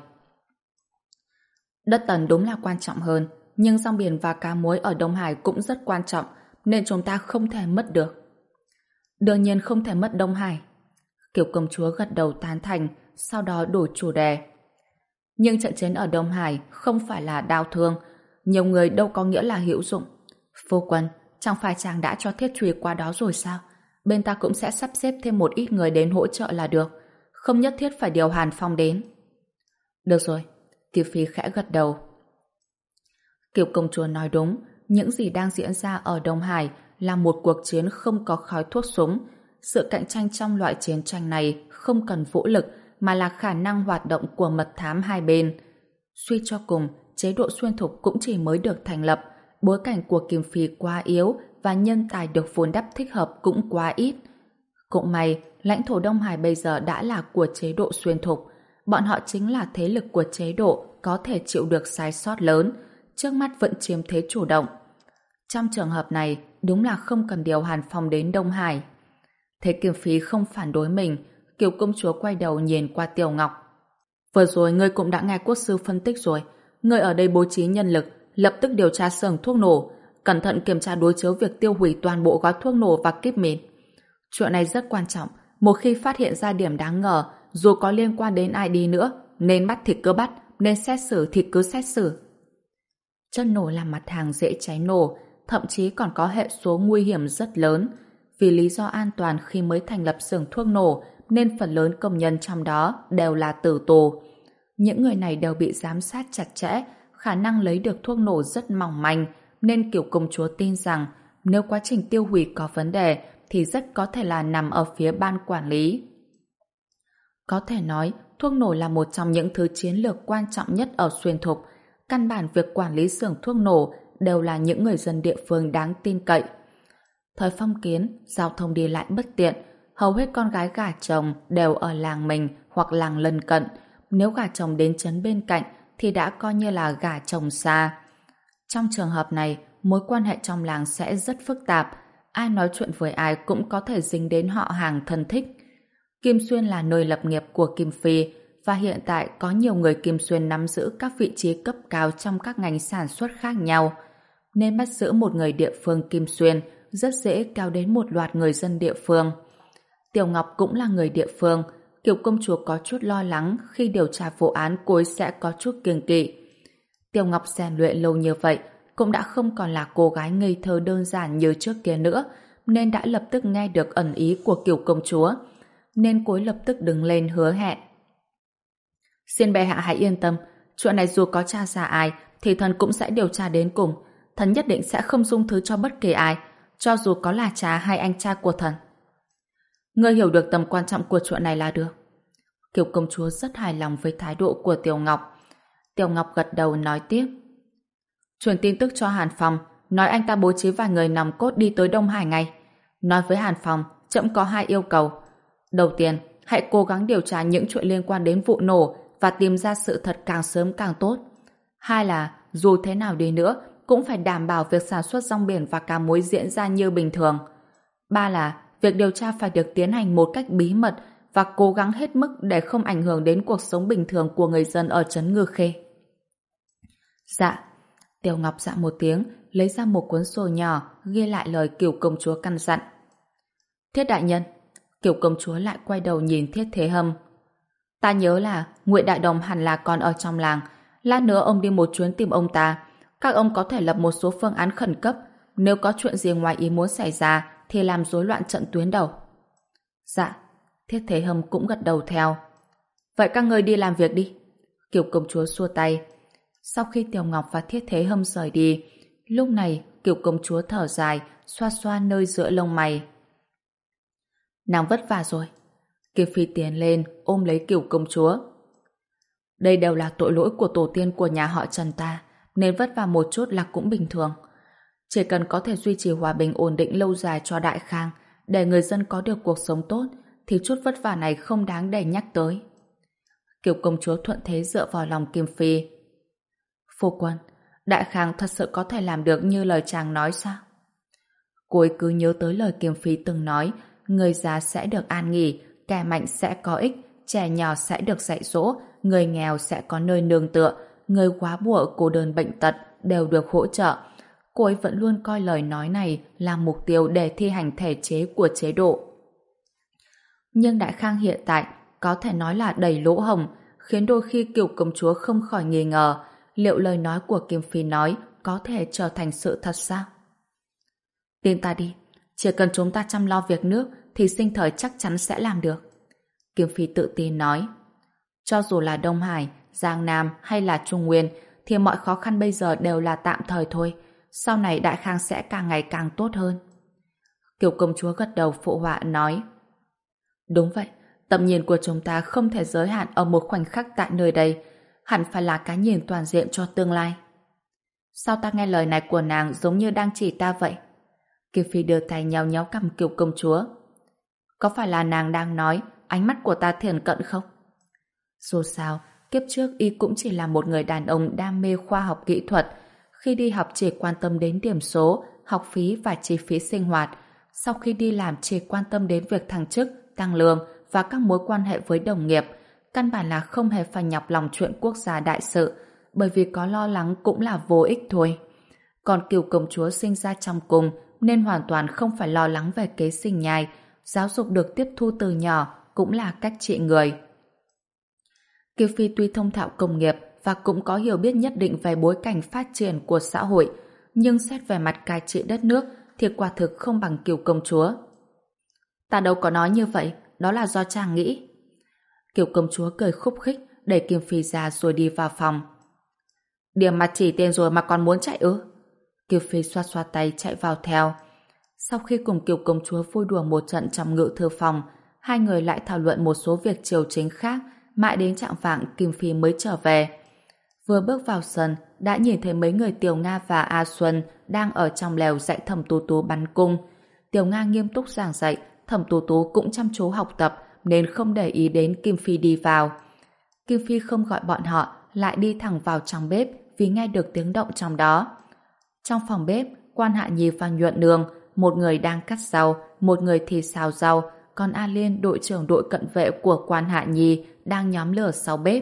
Đất Tần đúng là quan trọng hơn, nhưng rong biển và cá muối ở Đông Hải cũng rất quan trọng, nên chúng ta không thể mất được. Đương nhiên không thể mất Đông Hải. Kiều công chúa gật đầu tán thành, sau đó đổi chủ đề. Nhưng trận chiến ở Đông Hải không phải là đau thương, nhiều người đâu có nghĩa là hữu dụng. Phu quân, chẳng phải chàng đã cho thiết trùy qua đó rồi sao? Bên ta cũng sẽ sắp xếp thêm một ít người đến hỗ trợ là được, không nhất thiết phải điều Hàn Phong đến. Được rồi, Kiều Phi khẽ gật đầu. Kiều công chúa nói đúng, những gì đang diễn ra ở Đông Hải là một cuộc chiến không có khói thuốc súng. Sự cạnh tranh trong loại chiến tranh này không cần vũ lực mà là khả năng hoạt động của mật thám hai bên. Suy cho cùng, chế độ xuyên thục cũng chỉ mới được thành lập, bối cảnh của Kim Phi quá yếu và nhân tài được vun đắp thích hợp cũng quá ít. Cũng may, lãnh thổ Đông Hải bây giờ đã là của chế độ xuyên thục. Bọn họ chính là thế lực của chế độ có thể chịu được sai sót lớn, trước mắt vẫn chiếm thế chủ động. Trong trường hợp này, đúng là không cần điều Hàn Phong đến Đông Hải. Thế Kim Phi không phản đối mình, Kiều công chúa quay đầu nhìn qua Tiểu Ngọc. Vừa rồi ngươi cũng đã nghe quốc sư phân tích rồi. Ngươi ở đây bố trí nhân lực, lập tức điều tra xưởng thuốc nổ, cẩn thận kiểm tra đối chiếu việc tiêu hủy toàn bộ gói thuốc nổ và kíp mìn. Chuyện này rất quan trọng. Một khi phát hiện ra điểm đáng ngờ, dù có liên quan đến ai đi nữa, nên bắt thì cứ bắt, nên xét xử thì cứ xét xử. Chất nổ là mặt hàng dễ cháy nổ, thậm chí còn có hệ số nguy hiểm rất lớn. Vì lý do an toàn khi mới thành lập xưởng thuốc nổ, nên phần lớn công nhân trong đó đều là tử tù. Những người này đều bị giám sát chặt chẽ, khả năng lấy được thuốc nổ rất mỏng manh, nên Kiều công chúa tin rằng nếu quá trình tiêu hủy có vấn đề thì rất có thể là nằm ở phía ban quản lý. Có thể nói, thuốc nổ là một trong những thứ chiến lược quan trọng nhất ở xuyên thục. Căn bản việc quản lý xưởng thuốc nổ đều là những người dân địa phương đáng tin cậy. Thời phong kiến, giao thông đi lại bất tiện, hầu hết con gái gả chồng đều ở làng mình hoặc làng lân cận. Nếu gả chồng đến trấn bên cạnh thì đã coi như là gả chồng xa. Trong trường hợp này, mối quan hệ trong làng sẽ rất phức tạp. Ai nói chuyện với ai cũng có thể dính đến họ hàng thân thích. Kim Xuyên là nơi lập nghiệp của Kim Phi, và hiện tại có nhiều người Kim Xuyên nắm giữ các vị trí cấp cao trong các ngành sản xuất khác nhau. Nên bắt giữ một người địa phương Kim Xuyên rất dễ kéo đến một loạt người dân địa phương. Tiểu Ngọc cũng là người địa phương. Kiều công chúa có chút lo lắng khi điều tra vụ án cô ấy sẽ có chút kiêng kỵ. Tiểu Ngọc rèn luyện lâu như vậy cũng đã không còn là cô gái ngây thơ đơn giản như trước kia nữa, nên đã lập tức nghe được ẩn ý của Kiều công chúa, nên cô ấy lập tức đứng lên hứa hẹn. Xin bệ hạ hãy yên tâm, chuyện này dù có tra ra ai thì thần cũng sẽ điều tra đến cùng. Thần nhất định sẽ không dung thứ cho bất kỳ ai, cho dù có là cha hay anh cha của thần. Ngươi hiểu được tầm quan trọng của chuyện này là được. Kiều công chúa rất hài lòng với thái độ của Tiểu Ngọc. Tiểu Ngọc gật đầu nói tiếp. Truyền tin tức cho Hàn Phong, nói anh ta bố trí vài người nòng cốt đi tới Đông Hải ngay. Nói với Hàn Phong, trẫm có hai yêu cầu. Đầu tiên, hãy cố gắng điều tra những chuyện liên quan đến vụ nổ và tìm ra sự thật càng sớm càng tốt. Hai là, dù thế nào đi nữa, cũng phải đảm bảo việc sản xuất rong biển và cá muối diễn ra như bình thường. Ba là, việc điều tra phải được tiến hành một cách bí mật và cố gắng hết mức để không ảnh hưởng đến cuộc sống bình thường của người dân ở trấn Ngư Khê. Dạ. Tiểu Ngọc dạ một tiếng, lấy ra một cuốn sổ nhỏ, ghi lại lời Kiều công chúa căn dặn. Thiết đại nhân. Kiều công chúa lại quay đầu nhìn Thiết Thế Hâm. Ta nhớ là Ngụy Đại Đồng hẳn là còn ở trong làng. Lát nữa ông đi một chuyến tìm ông ta. Các ông có thể lập một số phương án khẩn cấp. Nếu có chuyện gì ngoài ý muốn xảy ra thì làm rối loạn trận tuyến đầu. Dạ. Thiết Thế Hâm cũng gật đầu theo. Vậy các ngươi đi làm việc đi. Kiều công chúa xua tay. Sau khi Tiểu Ngọc và Thiết Thế Hâm rời đi, lúc này Kiều công chúa thở dài, xoa xoa nơi giữa lông mày. Nàng vất vả rồi. Kiều Phi tiến lên, ôm lấy Kiều công chúa. Đây đều là tội lỗi của tổ tiên của nhà họ Trần ta, nên vất vả một chút là cũng bình thường. Chỉ cần có thể duy trì hòa bình ổn định lâu dài cho Đại Khang, để người dân có được cuộc sống tốt, thì chút vất vả này không đáng để nhắc tới. Kiều công chúa thuận thế dựa vào lòng Kim Phi. Phu quân, Đại Khang thật sự có thể làm được như lời chàng nói sao? Cô ấy cứ nhớ tới lời Kim Phi từng nói, người già sẽ được an nghỉ, kẻ mạnh sẽ có ích, trẻ nhỏ sẽ được dạy dỗ, người nghèo sẽ có nơi nương tựa, người quá bụa cô đơn bệnh tật đều được hỗ trợ. Cô ấy vẫn luôn coi lời nói này là mục tiêu để thi hành thể chế của chế độ. Nhưng Đại Khang hiện tại có thể nói là đầy lỗ hổng, khiến đôi khi Kiều công chúa không khỏi nghi ngờ liệu lời nói của Kim Phi nói có thể trở thành sự thật sao? Tin ta đi, chỉ cần chúng ta chăm lo việc nước thì Sinh Thời chắc chắn sẽ làm được. Kim Phi tự tin nói. Cho dù là Đông Hải, Giang Nam hay là Trung Nguyên thì mọi khó khăn bây giờ đều là tạm thời thôi. Sau này Đại Khang sẽ càng ngày càng tốt hơn. Kiều công chúa gật đầu phụ họa nói. Đúng vậy, tầm nhìn của chúng ta không thể giới hạn ở một khoảnh khắc tại nơi đây, hẳn phải là cái nhìn toàn diện cho tương lai. Sao ta nghe lời này của nàng giống như đang chỉ ta vậy? Kiều Phi đưa tay nhéo nhéo cằm Kiều công chúa. Có phải là nàng đang nói ánh mắt của ta thiển cận không? Dù sao, kiếp trước y cũng chỉ là một người đàn ông đam mê khoa học kỹ thuật, khi đi học chỉ quan tâm đến điểm số, học phí và chi phí sinh hoạt, sau khi đi làm chỉ quan tâm đến việc thăng chức, tăng lương và các mối quan hệ với đồng nghiệp, căn bản là không hề phải nhọc lòng chuyện quốc gia đại sự, bởi vì có lo lắng cũng là vô ích thôi. Còn Kiều công chúa sinh ra trong cung nên hoàn toàn không phải lo lắng về kế sinh nhai, giáo dục được tiếp thu từ nhỏ cũng là cách trị người. Kiều Phi tuy thông thạo công nghiệp và cũng có hiểu biết nhất định về bối cảnh phát triển của xã hội, nhưng xét về mặt cai trị đất nước thì quả thực không bằng Kiều công chúa. Ta đâu có nói như vậy, đó là do chàng nghĩ. Kiều công chúa cười khúc khích, đẩy Kim Phi ra rồi đi vào phòng. Điểm mặt chỉ tên rồi mà còn muốn chạy ư? Kiều Phi xoa xoa tay chạy vào theo. Sau khi cùng Kiều công chúa vui đùa một trận trong ngự thư phòng, hai người lại thảo luận một số việc triều chính khác, mãi đến chạng vạng Kim Phi mới trở về. Vừa bước vào sân, đã nhìn thấy mấy người Tiểu Nga và A Xuân đang ở trong lều dạy Thẩm Tú Tú bắn cung. Tiểu Nga nghiêm túc giảng dạy, Thẩm Tú Tú cũng chăm chú học tập nên không để ý đến Kim Phi đi vào. Kim Phi không gọi bọn họ, lại đi thẳng vào trong bếp vì nghe được tiếng động trong đó. Trong phòng bếp, Quan Hạ Nhi và Nhuận Nương, một người đang cắt rau, một người thì xào rau, còn A Liên, đội trưởng đội cận vệ của Quan Hạ Nhi, đang nhóm lửa sau bếp.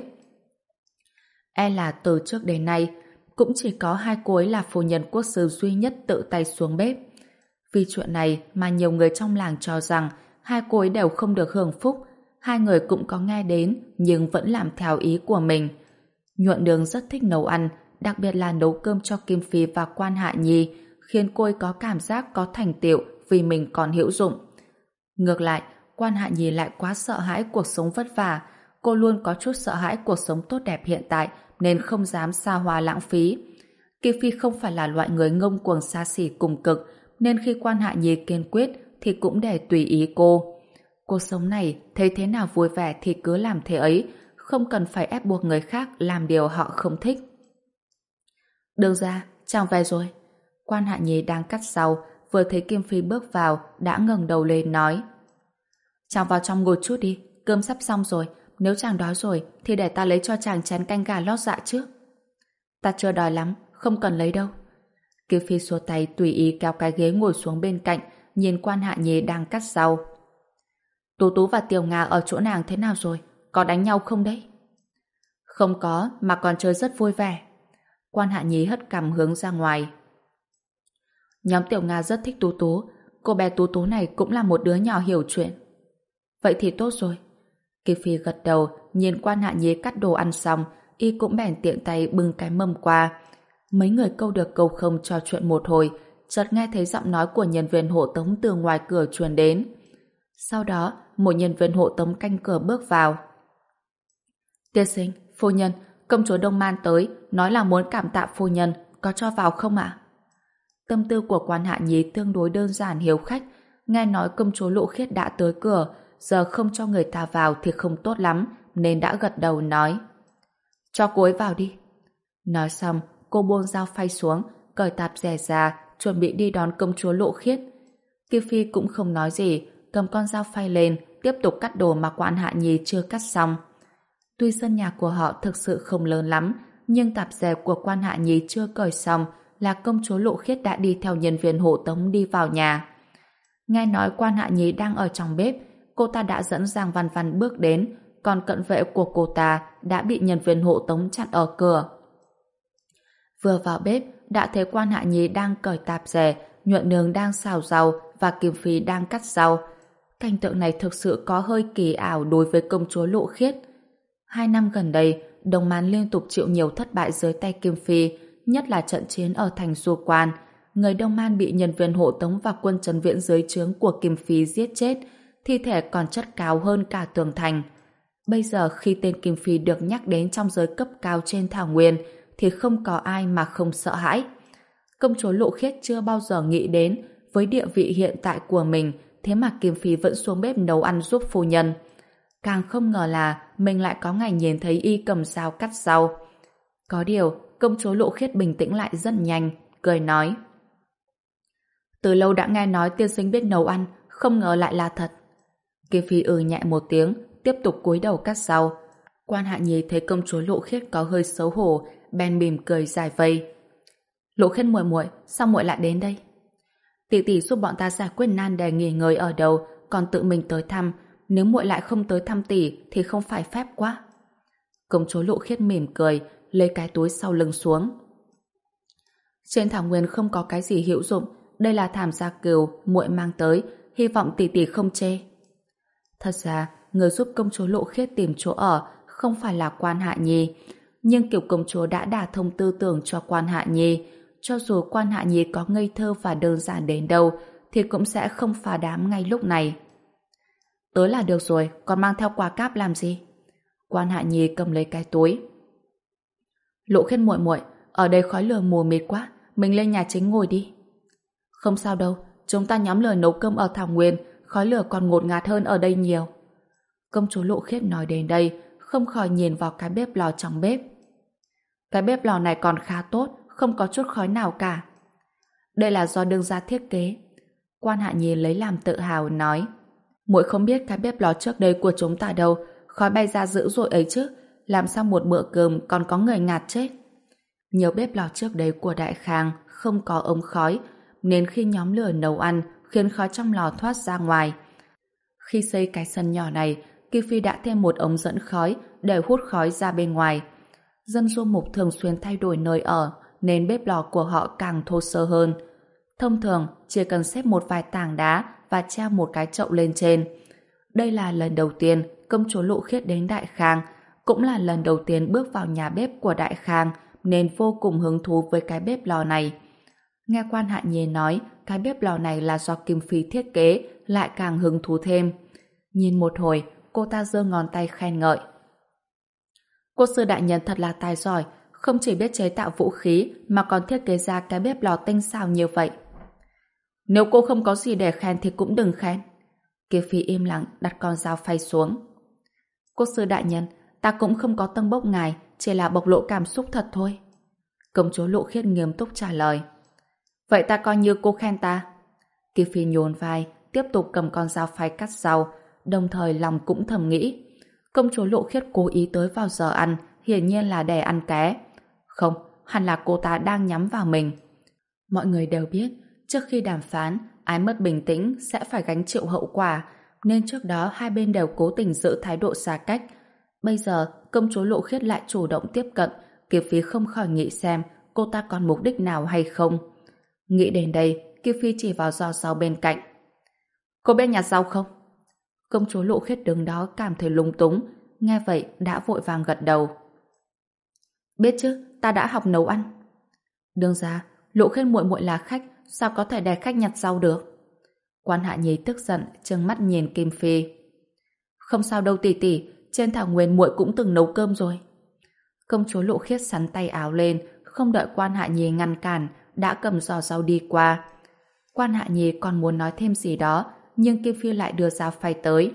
E là từ trước đến nay, cũng chỉ có hai cô ấy là phu nhân quốc sư duy nhất tự tay xuống bếp. Vì chuyện này mà nhiều người trong làng cho rằng hai cô ấy đều không được hưởng phúc. Hai người cũng có nghe đến nhưng vẫn làm theo ý của mình. Nhuận Nương rất thích nấu ăn, đặc biệt là nấu cơm cho Kim Phi và Quan Hạ Nhi, khiến cô ấy có cảm giác có thành tựu vì mình còn hữu dụng. Ngược lại, Quan Hạ Nhi lại quá sợ hãi cuộc sống vất vả. Cô luôn có chút sợ hãi cuộc sống tốt đẹp hiện tại nên không dám xa hoa lãng phí. Kim Phi không phải là loại người ngông cuồng xa xỉ cùng cực, nên khi Quan Hạ Nhi kiên quyết thì cũng để tùy ý cô. Cuộc sống này thấy thế nào vui vẻ thì cứ làm thế ấy, không cần phải ép buộc người khác làm điều họ không thích. Đường ra, chàng về rồi. Quan Hạ Nhi đang cắt rau, vừa thấy Kim Phi bước vào, đã ngẩng đầu lên nói. Chàng vào trong ngồi chút đi, cơm sắp xong rồi, nếu chàng đói rồi thì để ta lấy cho chàng chén canh gà lót dạ trước. Ta chưa đói lắm, không cần lấy đâu. Kim Phi xua tay tùy ý kéo cái ghế ngồi xuống bên cạnh, nhìn Quan Hạ Nhi đang cắt rau. Tú Tú và Tiểu Nga ở chỗ nàng thế nào rồi? Có đánh nhau không đấy? Không có, mà còn chơi rất vui vẻ. Quan Hạ Nhi hất cằm hướng ra ngoài. Nhóm Tiểu Nga rất thích Tú Tú. Cô bé Tú Tú này cũng là một đứa nhỏ hiểu chuyện. Vậy thì tốt rồi. Kim Phi gật đầu, nhìn Quan Hạ Nhi cắt đồ ăn xong, y cũng bèn tiện tay bưng cái mâm qua. Mấy người câu được câu không trò chuyện một hồi, chợt nghe thấy giọng nói của nhân viên hộ tống từ ngoài cửa truyền đến. Sau đó, một nhân viên hộ tống canh cửa bước vào. Tiên sinh, phu nhân, công chúa Đông Man tới, nói là muốn cảm tạ phu nhân, có cho vào không ạ? Tâm tư của Quan Hạ Nhi tương đối đơn giản hiếu khách, nghe nói công chúa Lỗ Khiết đã tới cửa, giờ không cho người ta vào thì không tốt lắm, nên đã gật đầu nói. Cho cô ấy vào đi. Nói xong, cô buông dao phay xuống, cởi tạp dề ra, chuẩn bị đi đón công chúa Lộ Khiết. Kim Phi cũng không nói gì, cầm con dao phay lên, tiếp tục cắt đồ mà Quan Hạ Nhi chưa cắt xong. Tuy sân nhà của họ thực sự không lớn lắm, nhưng tạp dề của Quan Hạ Nhi chưa cởi xong là công chúa Lộ Khiết đã đi theo nhân viên hộ tống đi vào nhà. Nghe nói Quan Hạ Nhi đang ở trong bếp, cô ta đã dẫn Giang Văn Văn bước đến, còn cận vệ của cô ta đã bị nhân viên hộ tống chặn ở cửa. Vừa vào bếp, đã thấy Quan Hạ Nhi đang cởi tạp dề, Nhuận Nương đang xào rau và Kim Phi đang cắt rau. Cảnh tượng này thực sự có hơi kỳ ảo đối với công chúa Lộ Khiết. Hai năm gần đây, Đông Man liên tục chịu nhiều thất bại dưới tay Kim Phi, nhất là trận chiến ở thành Du Quan. Người Đông Man bị nhân viên hộ tống và quân trấn viện dưới trướng của Kim Phi giết chết, thi thể còn chất cao hơn cả tường thành. Bây giờ khi tên Kim Phi được nhắc đến trong giới cấp cao trên thảo nguyên, thì không có ai mà không sợ hãi. Công chúa Lộ Khiết chưa bao giờ nghĩ đến, với địa vị hiện tại của mình, thế mà Kim Phi vẫn xuống bếp nấu ăn giúp phu nhân. Càng không ngờ là mình lại có ngày nhìn thấy y cầm dao cắt rau. Có điều, công chúa Lộ Khiết bình tĩnh lại rất nhanh, cười nói. Từ lâu đã nghe nói tiên sinh biết nấu ăn, không ngờ lại là thật. Kim Phi ừ nhẹ một tiếng, tiếp tục cúi đầu cắt rau. Quan Hạ Nhi thấy công chúa Lộ Khiết có hơi xấu hổ, bèn mỉm cười giải vây. Lộ Khiết muội muội, sao muội lại đến đây? Tỷ tỷ giúp bọn ta giải quyết nan đề nghỉ ngơi ở đâu, còn tự mình tới thăm. Nếu muội lại không tới thăm tỷ thì không phải phép quá. Công chúa Lộ Khiết mỉm cười, lấy cái túi sau lưng xuống. Trên thảo nguyên không có cái gì hữu dụng, đây là thảm gia cừu muội mang tới, hy vọng tỷ tỷ không chê. Thật ra, người giúp công chúa Lộ Khiết tìm chỗ ở không phải là Quan Hạ Nhi, nhưng kiểu công chúa đã đả thông tư tưởng cho Quan Hạ Nhi, cho dù Quan Hạ Nhi có ngây thơ và đơn giản đến đâu thì cũng sẽ không phá đám ngay lúc này. Tới là được rồi, còn mang theo quà cáp làm gì? Quan Hạ Nhi cầm lấy cái túi. Lộ Khiết muội muội, ở đây khói lửa mù mịt quá, mình lên nhà chính ngồi đi. Không sao đâu, chúng ta nhóm lửa nấu cơm ở thảo nguyên, khói lửa còn ngột ngạt hơn ở đây nhiều. Công chúa Lộ Khiết nói đến đây, không khỏi nhìn vào cái bếp lò trong bếp. Cái bếp lò này còn khá tốt, không có chút khói nào cả. Đây là do đương gia thiết kế. Quan Hạ Nhi lấy làm tự hào nói. Muội không biết cái bếp lò trước đây của chúng ta đâu, khói bay ra dữ dội ấy chứ, làm sao một bữa cơm còn có người ngạt chết. Nhiều bếp lò trước đây của Đại Khang không có ống khói, nên khi nhóm lửa nấu ăn khiến khói trong lò thoát ra ngoài. Khi xây cái sân nhỏ này, Kim Phi đã thêm một ống dẫn khói để hút khói ra bên ngoài. Dân du mục thường xuyên thay đổi nơi ở, nên bếp lò của họ càng thô sơ hơn. Thông thường, chỉ cần xếp một vài tảng đá và treo một cái chậu lên trên. Đây là lần đầu tiên công chúa Lộ Khiết đến Đại Khang, cũng là lần đầu tiên bước vào nhà bếp của Đại Khang, nên vô cùng hứng thú với cái bếp lò này. Nghe Quan Hạ Nhi nói cái bếp lò này là do Kim Phi thiết kế, lại càng hứng thú thêm. Nhìn một hồi, cô ta giơ ngón tay khen ngợi. Cô sư đại nhân thật là tài giỏi, không chỉ biết chế tạo vũ khí mà còn thiết kế ra cái bếp lò tinh xảo như vậy. Nếu cô không có gì để khen thì cũng đừng khen. Kiều Phi im lặng đặt con dao phay xuống. Quốc sư đại nhân, ta cũng không có tâng bốc ngài, chỉ là bộc lộ cảm xúc thật thôi. Công chúa Lộ Khiết nghiêm túc trả lời. Vậy ta coi như cô khen ta. Kiều Phi nhún vai, tiếp tục cầm con dao phay cắt rau, đồng thời lòng cũng thầm nghĩ. Công chúa Lộ Khiết cố ý tới vào giờ ăn, hiển nhiên là để ăn ké. Không, hẳn là cô ta đang nhắm vào mình. Mọi người đều biết, trước khi đàm phán, ai mất bình tĩnh sẽ phải gánh chịu hậu quả, nên trước đó hai bên đều cố tình giữ thái độ xa cách. Bây giờ, công chúa Lộ Khiết lại chủ động tiếp cận, Kiều Phi không khỏi nghĩ xem cô ta còn mục đích nào hay không. Nghĩ đến đây, Kiều Phi chỉ vào giò rau bên cạnh. Cô biết nhặt rau không? Công chúa Lộ Khiết đứng đó cảm thấy lúng túng, nghe vậy đã vội vàng gật đầu. Biết chứ, ta đã học nấu ăn. Đương ra, Lộ Khiết muội muội là khách, sao có thể để khách nhặt rau được? Quan Hạ Nhi tức giận, trừng mắt nhìn Kim Phi. Không sao đâu tỷ tỷ, trên thảo nguyên muội cũng từng nấu cơm rồi. Công chúa Lộ Khiết sắn tay áo lên, không đợi Quan Hạ Nhi ngăn cản, đã cầm giò rau đi qua. Quan Hạ Nhi còn muốn nói thêm gì đó, nhưng Kim Phi lại đưa dao phay tới.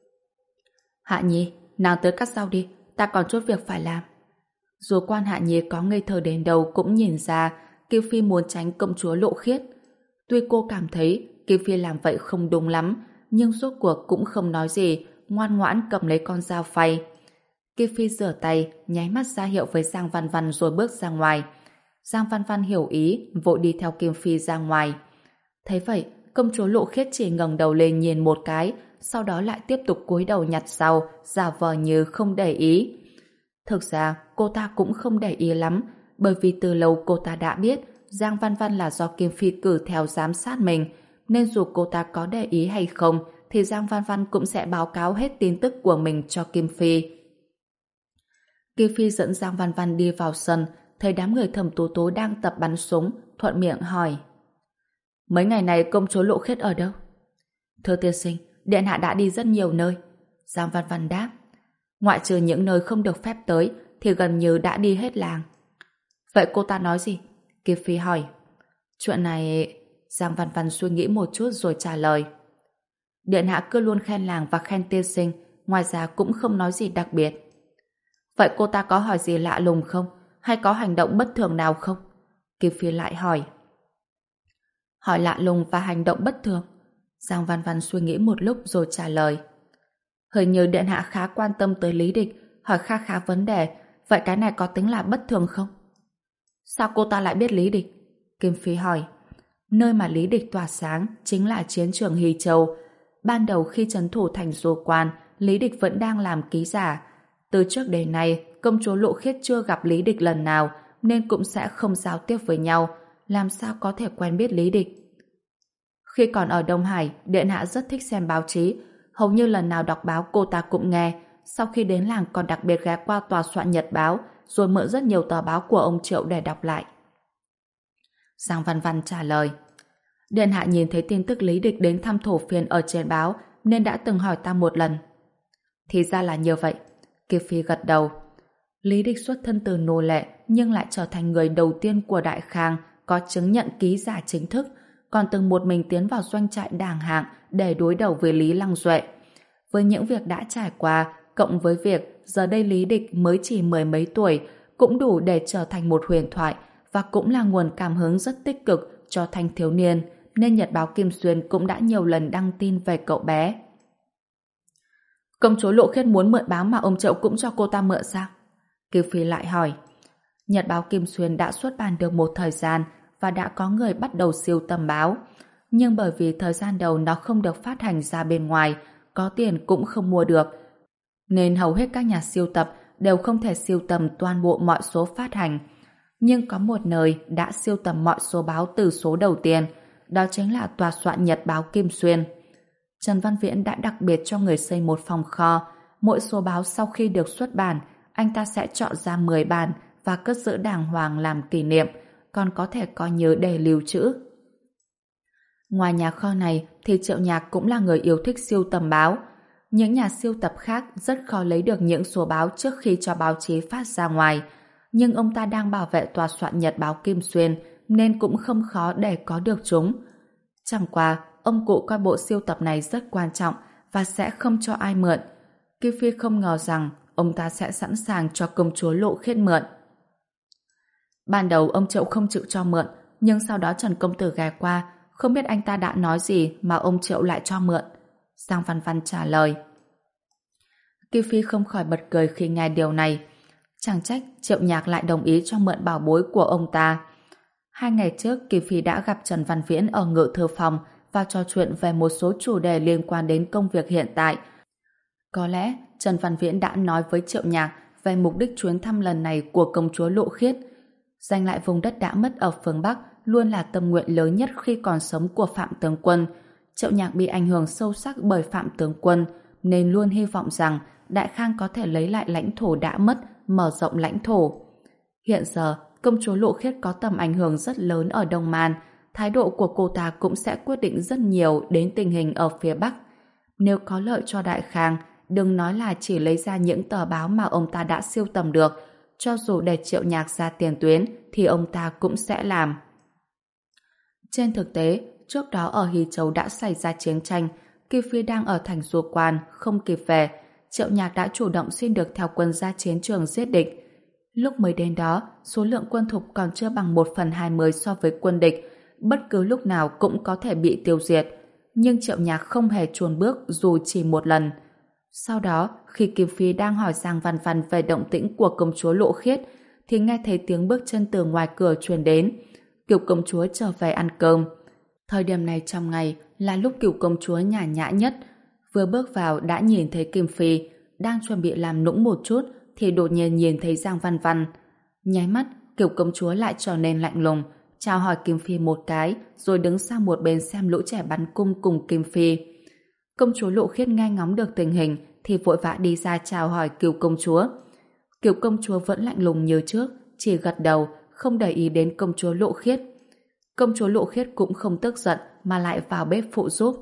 Hạ Nhi, nào tới cắt rau đi, ta còn chút việc phải làm. Dù Quan Hạ Nhi có ngây thơ đến đâu cũng nhìn ra Kim Phi muốn tránh công chúa Lộ Khiết. Tuy cô cảm thấy Kim Phi làm vậy không đúng lắm, nhưng rốt cuộc cũng không nói gì, ngoan ngoãn cầm lấy con dao phay. Kim Phi rửa tay, nháy mắt ra hiệu với Giang Văn Văn rồi bước ra ngoài. Giang Văn Văn hiểu ý, vội đi theo Kim Phi ra ngoài. Thấy vậy, công chúa Lộ Khiết chỉ ngẩng đầu lên nhìn một cái, sau đó lại tiếp tục cúi đầu nhặt rau, giả vờ như không để ý. Thực ra, cô ta cũng không để ý lắm, bởi vì từ lâu cô ta đã biết Giang Văn Văn là do Kim Phi cử theo giám sát mình, nên dù cô ta có để ý hay không, thì Giang Văn Văn cũng sẽ báo cáo hết tin tức của mình cho Kim Phi. Kim Phi dẫn Giang Văn Văn đi vào sân, thấy đám người Thẩm Tú Tú đang tập bắn súng, thuận miệng hỏi. Mấy ngày này công chúa Lộ Khiết ở đâu? Thưa tiên sinh, điện hạ đã đi rất nhiều nơi. Giang Văn Văn đáp. Ngoại trừ những nơi không được phép tới, thì gần như đã đi hết làng. Vậy cô ta nói gì? Kim Phi hỏi. Chuyện này... Giang Văn Văn suy nghĩ một chút rồi trả lời. Điện hạ cứ luôn khen làng và khen tiên sinh, ngoài ra cũng không nói gì đặc biệt. Vậy cô ta có hỏi gì lạ lùng không? Hay có hành động bất thường nào không? Kim Phi lại hỏi. Hỏi lạ lùng và hành động bất thường? Giang Văn Văn suy nghĩ một lúc rồi trả lời. Hình như điện hạ khá quan tâm tới Lý Địch, hỏi kha khá vấn đề, vậy cái này có tính là bất thường không? Sao cô ta lại biết Lý Địch? Kim Phi hỏi. Nơi mà Lý Địch tỏa sáng chính là chiến trường Hy Châu. Ban đầu khi trấn thủ thành Du Quan, Lý Địch vẫn đang làm ký giả. Từ trước đến nay, công chúa Lộ Khiết chưa gặp Lý Địch lần nào, nên cũng sẽ không giao tiếp với nhau, làm sao có thể quen biết Lý Địch. Khi còn ở Đông Hải, điện hạ rất thích xem báo chí, hầu như lần nào đọc báo cô ta cũng nghe, sau khi đến làng còn đặc biệt ghé qua tòa soạn nhật báo, rồi mượn rất nhiều tờ báo của ông Triệu để đọc lại. Giang Văn Văn trả lời. Điện hạ nhìn thấy tin tức Lý Địch đến thăm thổ phiên ở trên báo, nên đã từng hỏi ta một lần. Thì ra là như vậy. Kiều Phi gật đầu. Lý Địch xuất thân từ nô lệ, nhưng lại trở thành người đầu tiên của Đại Khang có chứng nhận ký giả chính thức, còn từng một mình tiến vào doanh trại đàng hạng để đối đầu với Lý Lăng Duệ. Với những việc đã trải qua, cộng với việc giờ đây Lý Địch mới chỉ mười mấy tuổi, cũng đủ để trở thành một huyền thoại và cũng là nguồn cảm hứng rất tích cực cho thanh thiếu niên, nên Nhật báo Kim Xuyên cũng đã nhiều lần đăng tin về cậu bé. Công chúa Lộ Khiết muốn mượn báo mà ông Triệu cũng cho cô ta mượn sao? Kiều Phi lại hỏi. Nhật báo Kim Xuyên đã xuất bản được một thời gian và đã có người bắt đầu sưu tầm báo. Nhưng bởi vì thời gian đầu nó không được phát hành ra bên ngoài, có tiền cũng không mua được, nên hầu hết các nhà sưu tập đều không thể sưu tầm toàn bộ mọi số phát hành. Nhưng có một nơi đã sưu tầm mọi số báo từ số đầu tiên, đó chính là tòa soạn Nhật báo Kim Xuyên. Trần Văn Viễn đã đặc biệt cho người xây một phòng kho. Mỗi số báo sau khi được xuất bản, anh ta sẽ chọn ra mười bản và cất giữ đàng hoàng làm kỷ niệm, còn có thể coi như để lưu trữ. Ngoài nhà kho này thì Triệu Nhạc cũng là người yêu thích sưu tầm báo. Những nhà sưu tập khác rất khó lấy được những số báo trước khi cho báo chí phát ra ngoài, nhưng ông ta đang bảo vệ tòa soạn Nhật báo Kim Xuyên nên cũng không khó để có được chúng. Chẳng qua, ông cụ coi bộ siêu tập này rất quan trọng và sẽ không cho ai mượn. Kim Phi không ngờ rằng ông ta sẽ sẵn sàng cho công chúa Lộ Khiết mượn. Ban đầu ông Triệu không chịu cho mượn, nhưng sau đó Trần Công Tử ghé qua, không biết anh ta đã nói gì mà ông Triệu lại cho mượn. Giang Văn Văn trả lời. Kim Phi không khỏi bật cười khi nghe điều này. Chẳng trách Triệu Nhạc lại đồng ý cho mượn bảo bối của ông ta. Hai ngày trước, Kim Phi đã gặp Trần Văn Viễn ở Ngự Thư Phòng và trò chuyện về một số chủ đề liên quan đến công việc hiện tại. Có lẽ Trần Văn Viễn đã nói với Triệu Nhạc về mục đích chuyến thăm lần này của công chúa Lộ Khiết. Giành lại vùng đất đã mất ở phương Bắc luôn là tâm nguyện lớn nhất khi còn sống của Phạm Tướng Quân. Triệu Nhạc bị ảnh hưởng sâu sắc bởi Phạm Tướng Quân, nên luôn hy vọng rằng Đại Khang có thể lấy lại lãnh thổ đã mất, mở rộng lãnh thổ. Hiện giờ, công chúa Lộ Khiết có tầm ảnh hưởng rất lớn ở Đông Man, thái độ của cô ta cũng sẽ quyết định rất nhiều đến tình hình ở phía Bắc. Nếu có lợi cho Đại Khang, đừng nói là chỉ lấy ra những tờ báo mà ông ta đã sưu tầm được, cho dù để Triệu Nhạc ra tiền tuyến thì ông ta cũng sẽ làm. Trên thực tế, trước đó ở Hy Châu đã xảy ra chiến tranh, Kim Phi đang ở thành Du Quan, không kịp về. Triệu Nhạc đã chủ động xin được theo quân ra chiến trường giết địch. Lúc mới đến đó, số lượng quân thục còn chưa bằng một phần hai mươi so với quân địch, bất cứ lúc nào cũng có thể bị tiêu diệt. Nhưng Triệu Nhạc không hề chùn bước dù chỉ một lần. Sau đó, khi Kim Phi đang hỏi Giang Văn Văn về động tĩnh của công chúa Lộ Khiết, thì nghe thấy tiếng bước chân từ ngoài cửa truyền đến. Kiều công chúa trở về ăn cơm. Thời điểm này trong ngày là lúc Kiều công chúa nhả nhã nhất. Vừa bước vào đã nhìn thấy Kim Phi, đang chuẩn bị làm nũng một chút thì đột nhiên nhìn thấy Giang Văn Văn. Nháy mắt, Kiều công chúa lại trở nên lạnh lùng, chào hỏi Kim Phi một cái, rồi đứng sang một bên xem lũ trẻ bắn cung cùng Kim Phi. Công chúa Lộ Khiết nghe ngóng được tình hình thì vội vã đi ra chào hỏi Kiều công chúa. Kiều công chúa vẫn lạnh lùng như trước, chỉ gật đầu, không để ý đến công chúa Lộ Khiết. Công chúa Lộ Khiết cũng không tức giận mà lại vào bếp phụ giúp.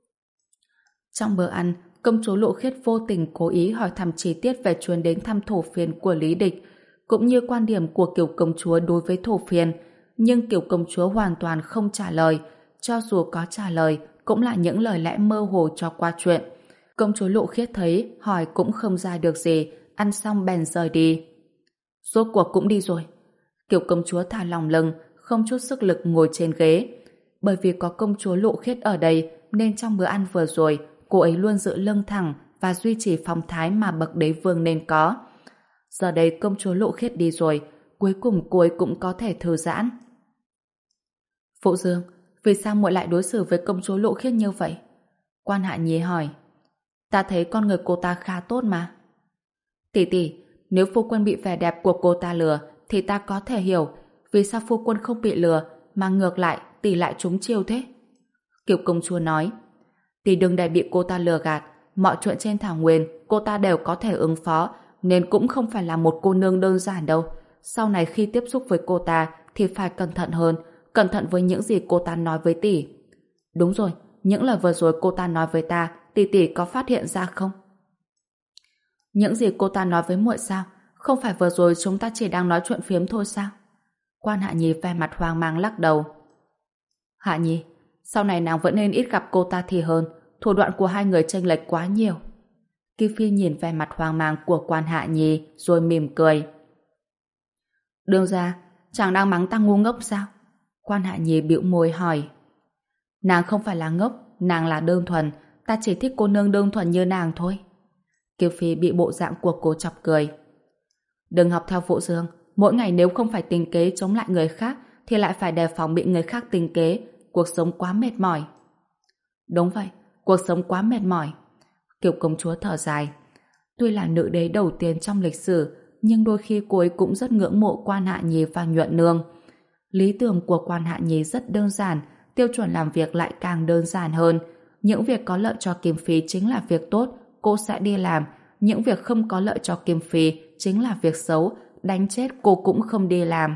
Trong bữa ăn, công chúa Lộ Khiết vô tình cố ý hỏi thăm chi tiết về chuyến đến thăm thổ phiên của Lý Địch, cũng như quan điểm của Kiều công chúa đối với thổ phiên, nhưng Kiều công chúa hoàn toàn không trả lời, cho dù có trả lời cũng là những lời lẽ mơ hồ cho qua chuyện. Công chúa Lộ Khiết thấy hỏi cũng không ra được gì, ăn xong bèn rời đi. Rốt cuộc cũng đi rồi. Kiều công chúa thả lỏng lưng, không chút sức lực ngồi trên ghế. Bởi vì có công chúa Lộ Khiết ở đây nên trong bữa ăn vừa rồi cô ấy luôn giữ lưng thẳng và duy trì phong thái mà bậc đế vương nên có. Giờ đây công chúa Lộ Khiết đi rồi, cuối cùng cô ấy cũng có thể thư giãn. Phụ Dương, vì sao muội lại đối xử với công chúa Lộ Khiết như vậy? Quan Hạ Nhi hỏi. Ta thấy con người cô ta khá tốt mà. Tỷ tỷ, nếu phu quân bị vẻ đẹp của cô ta lừa thì ta có thể hiểu vì sao phu quân không bị lừa mà ngược lại tỷ lại trúng chiêu thế. Kiều công chúa nói. Tỷ đừng để bị cô ta lừa gạt, mọi chuyện trên thảo nguyên cô ta đều có thể ứng phó, nên cũng không phải là một cô nương đơn giản đâu. Sau này khi tiếp xúc với cô ta thì phải cẩn thận hơn, cẩn thận với những gì cô ta nói với tỷ. Đúng rồi, những lời vừa rồi cô ta nói với ta, tỷ tỷ có phát hiện ra không? Những gì cô ta nói với muội sao? Không phải vừa rồi chúng ta chỉ đang nói chuyện phiếm thôi sao? Quan Hạ Nhi vẻ mặt hoang mang lắc đầu. Hạ Nhi, sau này nàng vẫn nên ít gặp cô ta thì hơn, thủ đoạn của hai người chênh lệch quá nhiều. Kim Phi nhìn vẻ mặt hoang mang của Quan Hạ Nhi rồi mỉm cười. Đương ra, chàng đang mắng ta ngu ngốc sao? Quan Hạ Nhi bĩu môi hỏi. Nàng không phải là ngốc, nàng là đơn thuần, ta chỉ thích cô nương đơn thuần như nàng thôi. Kim Phi bị bộ dạng của cô chọc cười. Đừng học theo Phụ Dương, mỗi ngày nếu không phải tính kế chống lại người khác thì lại phải đề phòng bị người khác tính kế, cuộc sống quá mệt mỏi. Đúng vậy, cuộc sống quá mệt mỏi. Kiều công chúa thở dài. Tuy là nữ đế đầu tiên trong lịch sử, nhưng đôi khi cô ấy cũng rất ngưỡng mộ Quan Hạ Nhi và Nhuận Nương. Lý tưởng của Quan Hạ Nhi rất đơn giản, tiêu chuẩn làm việc lại càng đơn giản hơn. Những việc có lợi cho Kim Phi chính là việc tốt, cô sẽ đi làm. Những việc không có lợi cho Kim Phi chính là việc xấu, đánh chết cô cũng không đi làm.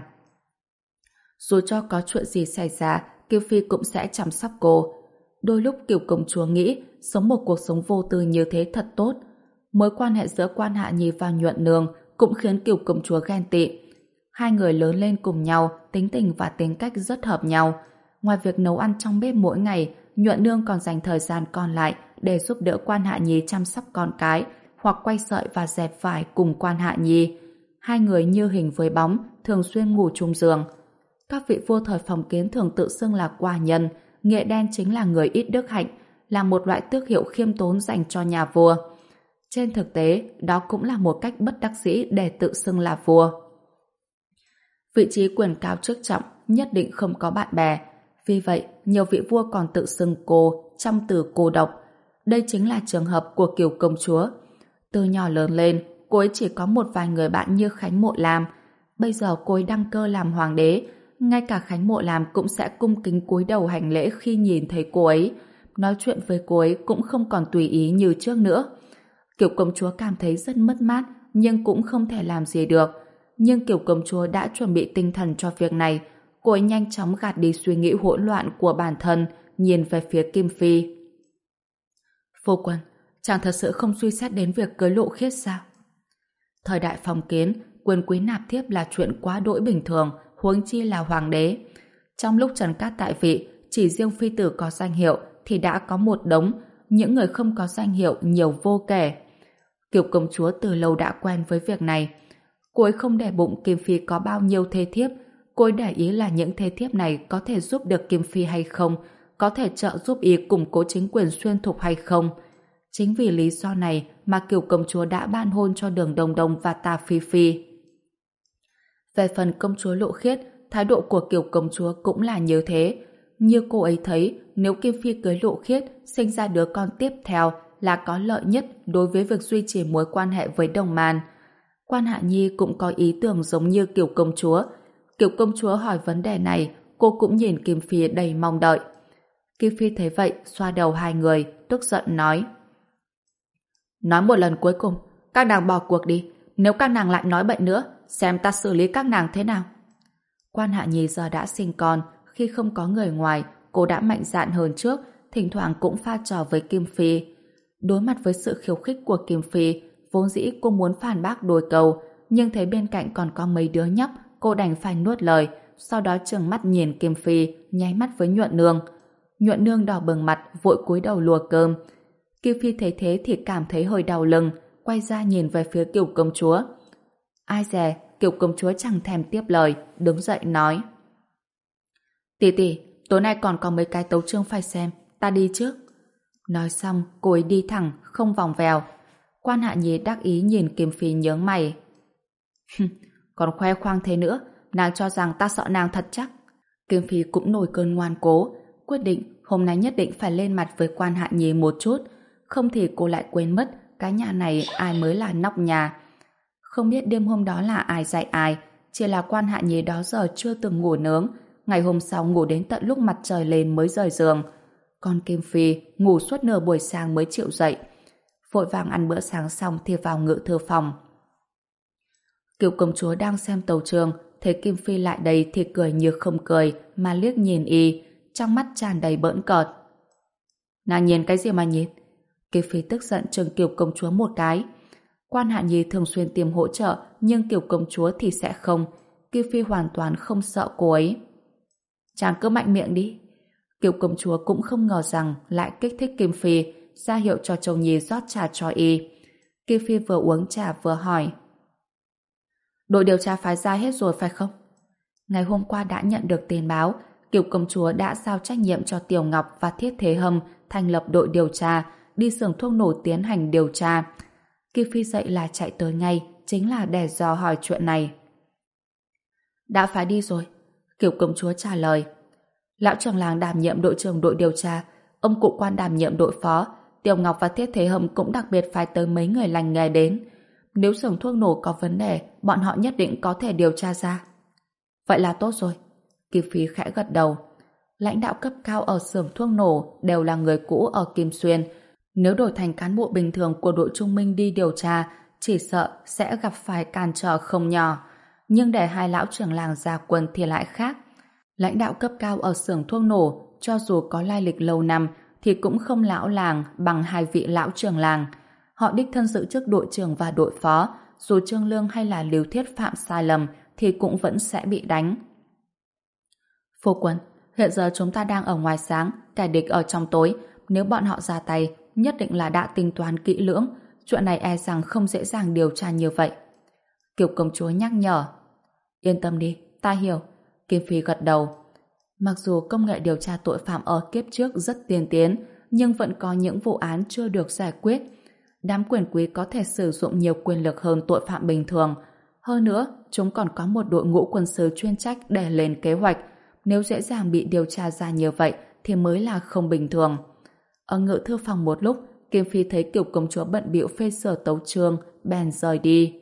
Dù cho có chuyện gì xảy ra, Kim Phi cũng sẽ chăm sóc cô. Đôi lúc Kiều công chúa nghĩ sống một cuộc sống vô tư như thế thật tốt. Mối quan hệ giữa Quan Hạ Nhi và Nhuận Nương cũng khiến Kiều công chúa ghen tị. Hai người lớn lên cùng nhau, tính tình và tính cách rất hợp nhau. Ngoài việc nấu ăn trong bếp mỗi ngày, Nhuận Nương còn dành thời gian còn lại để giúp đỡ Quan Hạ Nhi chăm sóc con cái, hoặc quay sợi và dẹp vải cùng Quan Hạ Nhi. Hai người như hình với bóng, thường xuyên ngủ chung giường. Các vị vua thời Phong Kiến thường tự xưng là quả nhân, nghĩa đen chính là người ít đức hạnh, là một loại tước hiệu khiêm tốn dành cho nhà vua. Trên thực tế, đó cũng là một cách bất đắc dĩ để tự xưng là vua. Vị trí quyền cao chức trọng nhất định không có bạn bè. Vì vậy, nhiều vị vua còn tự xưng cô trong từ cô độc. Đây chính là trường hợp của Kiều công chúa. Từ nhỏ lớn lên, cô ấy chỉ có một vài người bạn như Khánh Mộ Lam. Bây giờ cô ấy đăng cơ làm hoàng đế, ngay cả Khánh Mộ Lam cũng sẽ cung kính cúi đầu hành lễ khi nhìn thấy cô ấy. Nói chuyện với cô ấy cũng không còn tùy ý như trước nữa. Kiều công chúa cảm thấy rất mất mát, nhưng cũng không thể làm gì được. Nhưng Kiều công chúa đã chuẩn bị tinh thần cho việc này. Cô ấy nhanh chóng gạt đi suy nghĩ hỗn loạn của bản thân, nhìn về phía Kim Phi. Phu quân, chàng thật sự không suy xét đến việc cưới Lộ Khiết sao? Thời đại phong kiến, quyền quý nạp thiếp là chuyện quá đỗi bình thường, huống chi là hoàng đế. Trong lúc Trần Cát tại vị, chỉ riêng phi tử có danh hiệu thì đã có một đống, những người không có danh hiệu nhiều vô kể. Kiều công chúa từ lâu đã quen với việc này. Cô ấy không để bụng Kim Phi có bao nhiêu thê thiếp, cô ấy để ý là những thê thiếp này có thể giúp được Kim Phi hay không, có thể trợ giúp ý củng cố chính quyền xuyên thục hay không. Chính vì lý do này mà Kiều công chúa đã ban hôn cho Đường Đồng Đồng và Tà Phi Phi. Về phần công chúa Lộ Khiết, thái độ của Kiều công chúa cũng là như thế. Như cô ấy thấy, nếu Kim Phi cưới Lộ Khiết, sinh ra đứa con tiếp theo là có lợi nhất đối với việc duy trì mối quan hệ với Đồng Man. Quan Hạ Nhi cũng có ý tưởng giống như Kiều công chúa. Kiều công chúa hỏi vấn đề này, cô cũng nhìn Kim Phi đầy mong đợi. Kim Phi thấy vậy, xoa đầu hai người, tức giận nói: Nói một lần cuối cùng, các nàng bỏ cuộc đi. Nếu các nàng lại nói bệnh nữa, xem ta xử lý các nàng thế nào. Quan Hạ Nhi giờ đã sinh con, khi không có người ngoài, cô đã mạnh dạn hơn trước, thỉnh thoảng cũng pha trò với Kim Phi. Đối mặt với sự khiêu khích của Kim Phi, vốn dĩ cô muốn phản bác đôi câu, nhưng thấy bên cạnh còn có mấy đứa nhóc, cô đành phải nuốt lời, sau đó trừng mắt nhìn Kim Phi, nháy mắt với Nhuận Nương. Nhuận Nương đỏ bừng mặt, vội cúi đầu lùa cơm. Kim Phi thấy thế thì cảm thấy hơi đau lưng, quay ra nhìn về phía Kiều công chúa. Ai dè, Kiều công chúa chẳng thèm tiếp lời, đứng dậy nói: Tỷ tỷ, tối nay còn có mấy cái tấu chương phải xem, ta đi trước. Nói xong, cô ấy đi thẳng, không vòng vèo. Quan Hạ Nhi đắc ý nhìn Kim Phi nhướng mày. Còn khoe khoang thế nữa, nàng cho rằng ta sợ nàng thật chắc. Kim Phi cũng nổi cơn ngoan cố, quyết định hôm nay nhất định phải lên mặt với Quan Hạ Nhi một chút, không thì cô lại quên mất cái nhà này ai mới là nóc nhà. Không biết đêm hôm đó là ai dạy ai, chỉ là Quan Hạ Nhi đó giờ chưa từng ngủ nướng, ngày hôm sau ngủ đến tận lúc mặt trời lên mới rời giường. Còn Kim Phi ngủ suốt nửa buổi sáng mới chịu dậy. Vội vàng ăn bữa sáng xong thì vào ngự thư phòng. Kiều công chúa đang xem tấu chương, thấy Kim Phi lại đây thì cười như không cười, mà liếc nhìn y, trong mắt tràn đầy bỡn cợt. Nàng nhìn cái gì mà nhìn? Kim Phi tức giận trừng Kiều công chúa một cái. Quan Hạ Nhi thường xuyên tìm hỗ trợ, nhưng Kiều công chúa thì sẽ không. Kim Phi hoàn toàn không sợ cô ấy. Chàng cứ mạnh miệng đi. Kiều công chúa cũng không ngờ rằng lại kích thích Kim Phi, ra hiệu cho chồng Nhi rót trà cho y. Kim Phi vừa uống trà vừa hỏi: Đội điều tra phái ra hết rồi phải không? Ngày hôm qua đã nhận được tin báo, Kiều công chúa đã giao trách nhiệm cho Tiểu Ngọc và Thiết Thế Hâm thành lập đội điều tra, đi xưởng thuốc nổ tiến hành điều tra. Kim Phi dậy là chạy tới ngay, chính là để dò hỏi chuyện này. Đã phải đi rồi, Kiều công chúa trả lời. Lão trưởng làng đảm nhiệm đội trưởng đội điều tra, ông cụ quan đảm nhiệm đội phó, Tiểu Ngọc và Thiết Thế Hâm cũng đặc biệt phái tới mấy người lành nghề đến. Nếu xưởng thuốc nổ có vấn đề, bọn họ nhất định có thể điều tra ra. Vậy là tốt rồi. Kim Phi khẽ gật đầu. Lãnh đạo cấp cao ở xưởng thuốc nổ đều là người cũ ở Kim Xuyên. Nếu đổi thành cán bộ bình thường của đội Trung Minh đi điều tra, chỉ sợ sẽ gặp phải cản trở không nhỏ. Nhưng để hai lão trưởng làng ra quân thì lại khác. Lãnh đạo cấp cao ở xưởng thuốc nổ, cho dù có lai lịch lâu năm, thì cũng không lão làng bằng hai vị lão trưởng làng. Họ đích thân giữ chức đội trưởng và đội phó, dù Trương Lương hay là Lưu Thiết phạm sai lầm thì cũng vẫn sẽ bị đánh. Phu quân, Hiện giờ chúng ta đang ở ngoài sáng, kẻ địch ở trong tối. Nếu bọn họ ra tay, nhất định là đã tính toán kỹ lưỡng. Chuyện này e rằng không dễ dàng điều tra như vậy. Kiều công chúa nhắc nhở. Yên tâm đi, ta hiểu. Kim Phi gật đầu. Mặc dù công nghệ điều tra tội phạm ở kiếp trước rất tiên tiến, nhưng vẫn có những vụ án chưa được giải quyết. Đám quyền quý có thể sử dụng nhiều quyền lực hơn tội phạm bình thường. Hơn nữa, chúng còn có một đội ngũ quân sự chuyên trách để lên kế hoạch. Nếu dễ dàng bị điều tra ra như vậy thì mới là không bình thường. Ở ngự thư phòng một lúc, Kim Phi thấy Kiều công chúa bận bịu phê sửa tấu chương, bèn rời đi.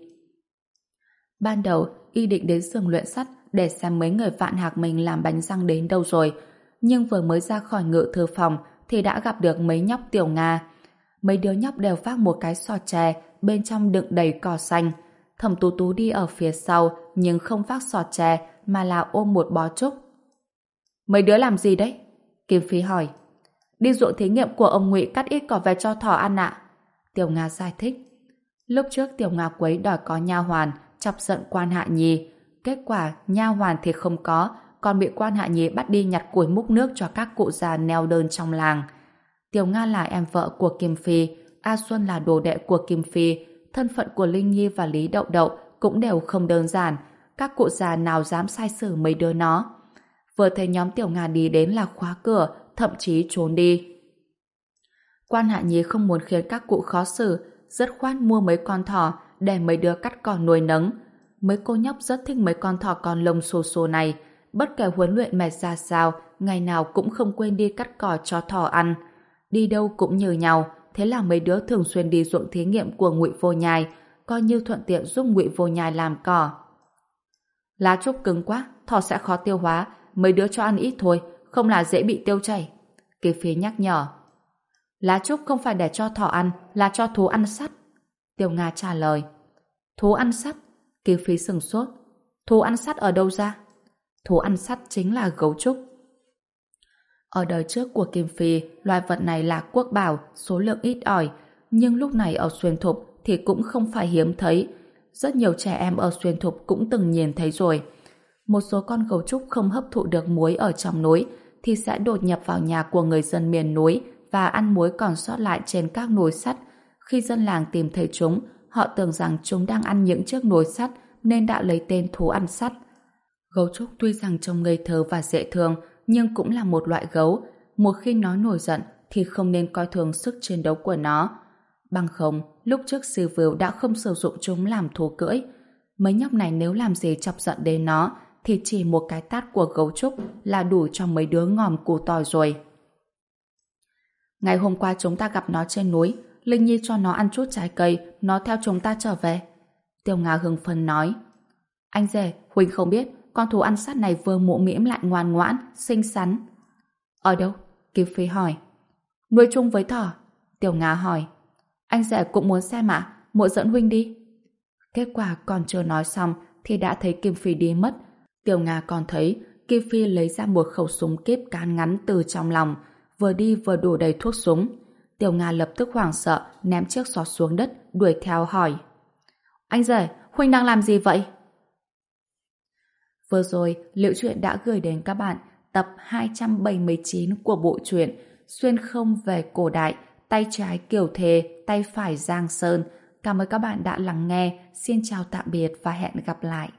Ban đầu, y định đến xưởng luyện sắt để xem mấy người Vạn Hạc mình làm bánh răng đến đâu rồi. Nhưng vừa mới ra khỏi ngự thư phòng thì đã gặp được mấy nhóc tiểu Nga. Mấy đứa nhóc đều vác một cái sọt chè, bên trong đựng đầy cỏ xanh. Thẩm Tú Tú đi ở phía sau, nhưng không vác sọt chè mà là ôm một bó trúc. Mấy đứa làm gì đấy? Kim Phi hỏi. Đi ruộng thí nghiệm của ông Ngụy cắt ít cỏ về cho thỏ ăn ạ. Tiểu Nga giải thích. Lúc trước Tiểu Nga quấy đòi có nha hoàn, chọc giận Quan Hạ Nhi. Kết quả nha hoàn thì không có, còn bị Quan Hạ Nhi bắt đi nhặt củi múc nước cho các cụ già neo đơn trong làng. Tiểu Nga là em vợ của Kim Phi, A Xuân là đồ đệ của Kim Phi, thân phận của Linh Nhi và Lý Đậu Đậu cũng đều không đơn giản, các cụ già nào dám sai xử mấy đứa nó. Vừa thấy nhóm Tiểu Nga đi đến là khóa cửa, thậm chí trốn đi. Quan Hạ Nhi không muốn khiến các cụ khó xử, dứt khoát mua mấy con thỏ để mấy đứa cắt cỏ nuôi nấng. Mấy cô nhóc rất thích mấy con thỏ con lông xù xù này, bất kể huấn luyện mệt ra sao, ngày nào cũng không quên đi cắt cỏ cho thỏ ăn. Đi đâu cũng như nhau, thế là mấy đứa thường xuyên đi ruộng thí nghiệm của Ngụy Vô Nhai, coi như thuận tiện giúp Ngụy Vô Nhai làm cỏ. Lá trúc cứng quá, thỏ sẽ khó tiêu hóa, mấy đứa cho ăn ít thôi, không là dễ bị tiêu chảy. Kỳ Phi nhắc nhở. Lá trúc không phải để cho thỏ ăn, là cho thú ăn sắt. Tiểu Nga trả lời. Thú ăn sắt? Kỳ Phi sừng sốt. Thú ăn sắt ở đâu ra? Thú ăn sắt chính là gấu trúc. Ở đời trước của Kim Phi, loài vật này là quốc bảo, số lượng ít ỏi, nhưng lúc này ở Xuyên Thục thì cũng không phải hiếm thấy. Rất nhiều trẻ em ở Xuyên Thục cũng từng nhìn thấy rồi. Một số con gấu trúc không hấp thụ được muối ở trong núi thì sẽ đột nhập vào nhà của người dân miền núi và ăn muối còn sót lại trên các nồi sắt. Khi dân làng tìm thấy chúng, họ tưởng rằng chúng đang ăn những chiếc nồi sắt nên đã lấy tên thú ăn sắt. Gấu trúc tuy rằng trông ngây thơ và dễ thương, nhưng cũng là một loại gấu. Một khi nó nổi giận thì không nên coi thường sức chiến đấu của nó. Bằng không, lúc trước sư vưu đã không sử dụng chúng làm thú cưỡi. Mấy nhóc này nếu làm gì chọc giận đến nó thì chỉ một cái tát của gấu trúc là đủ cho mấy đứa ngòm củ tỏi rồi. Ngày hôm qua chúng ta gặp nó trên núi, Linh Nhi cho nó ăn chút trái cây, nó theo chúng ta trở về. Tiêu Nga hưng phấn nói. Anh rể, Huỳnh không biết con thú ăn sắt này vừa mụ mĩm lại ngoan ngoãn, xinh xắn. Ở đâu? Kim Phi hỏi. Nuôi chung với thỏ. Tiểu Nga hỏi. Anh rể cũng muốn xem ạ, muội dẫn Huynh đi. Kết quả còn chưa nói xong thì đã thấy Kim Phi đi mất. Tiểu Nga còn thấy Kim Phi lấy ra một khẩu súng kíp cán ngắn từ trong lòng, vừa đi vừa đổ đầy thuốc súng. Tiểu Nga lập tức hoảng sợ, ném chiếc xó xuống đất, đuổi theo hỏi. Anh rể, Huynh đang làm gì vậy? Vừa rồi, Liễu Chuyện đã gửi đến các bạn tập hai trăm bảy mươi chín của bộ truyện Xuyên không về cổ đại, tay trái Kiều Thề, tay phải Giang Sơn. Cảm ơn các bạn đã lắng nghe. Xin chào tạm biệt và hẹn gặp lại.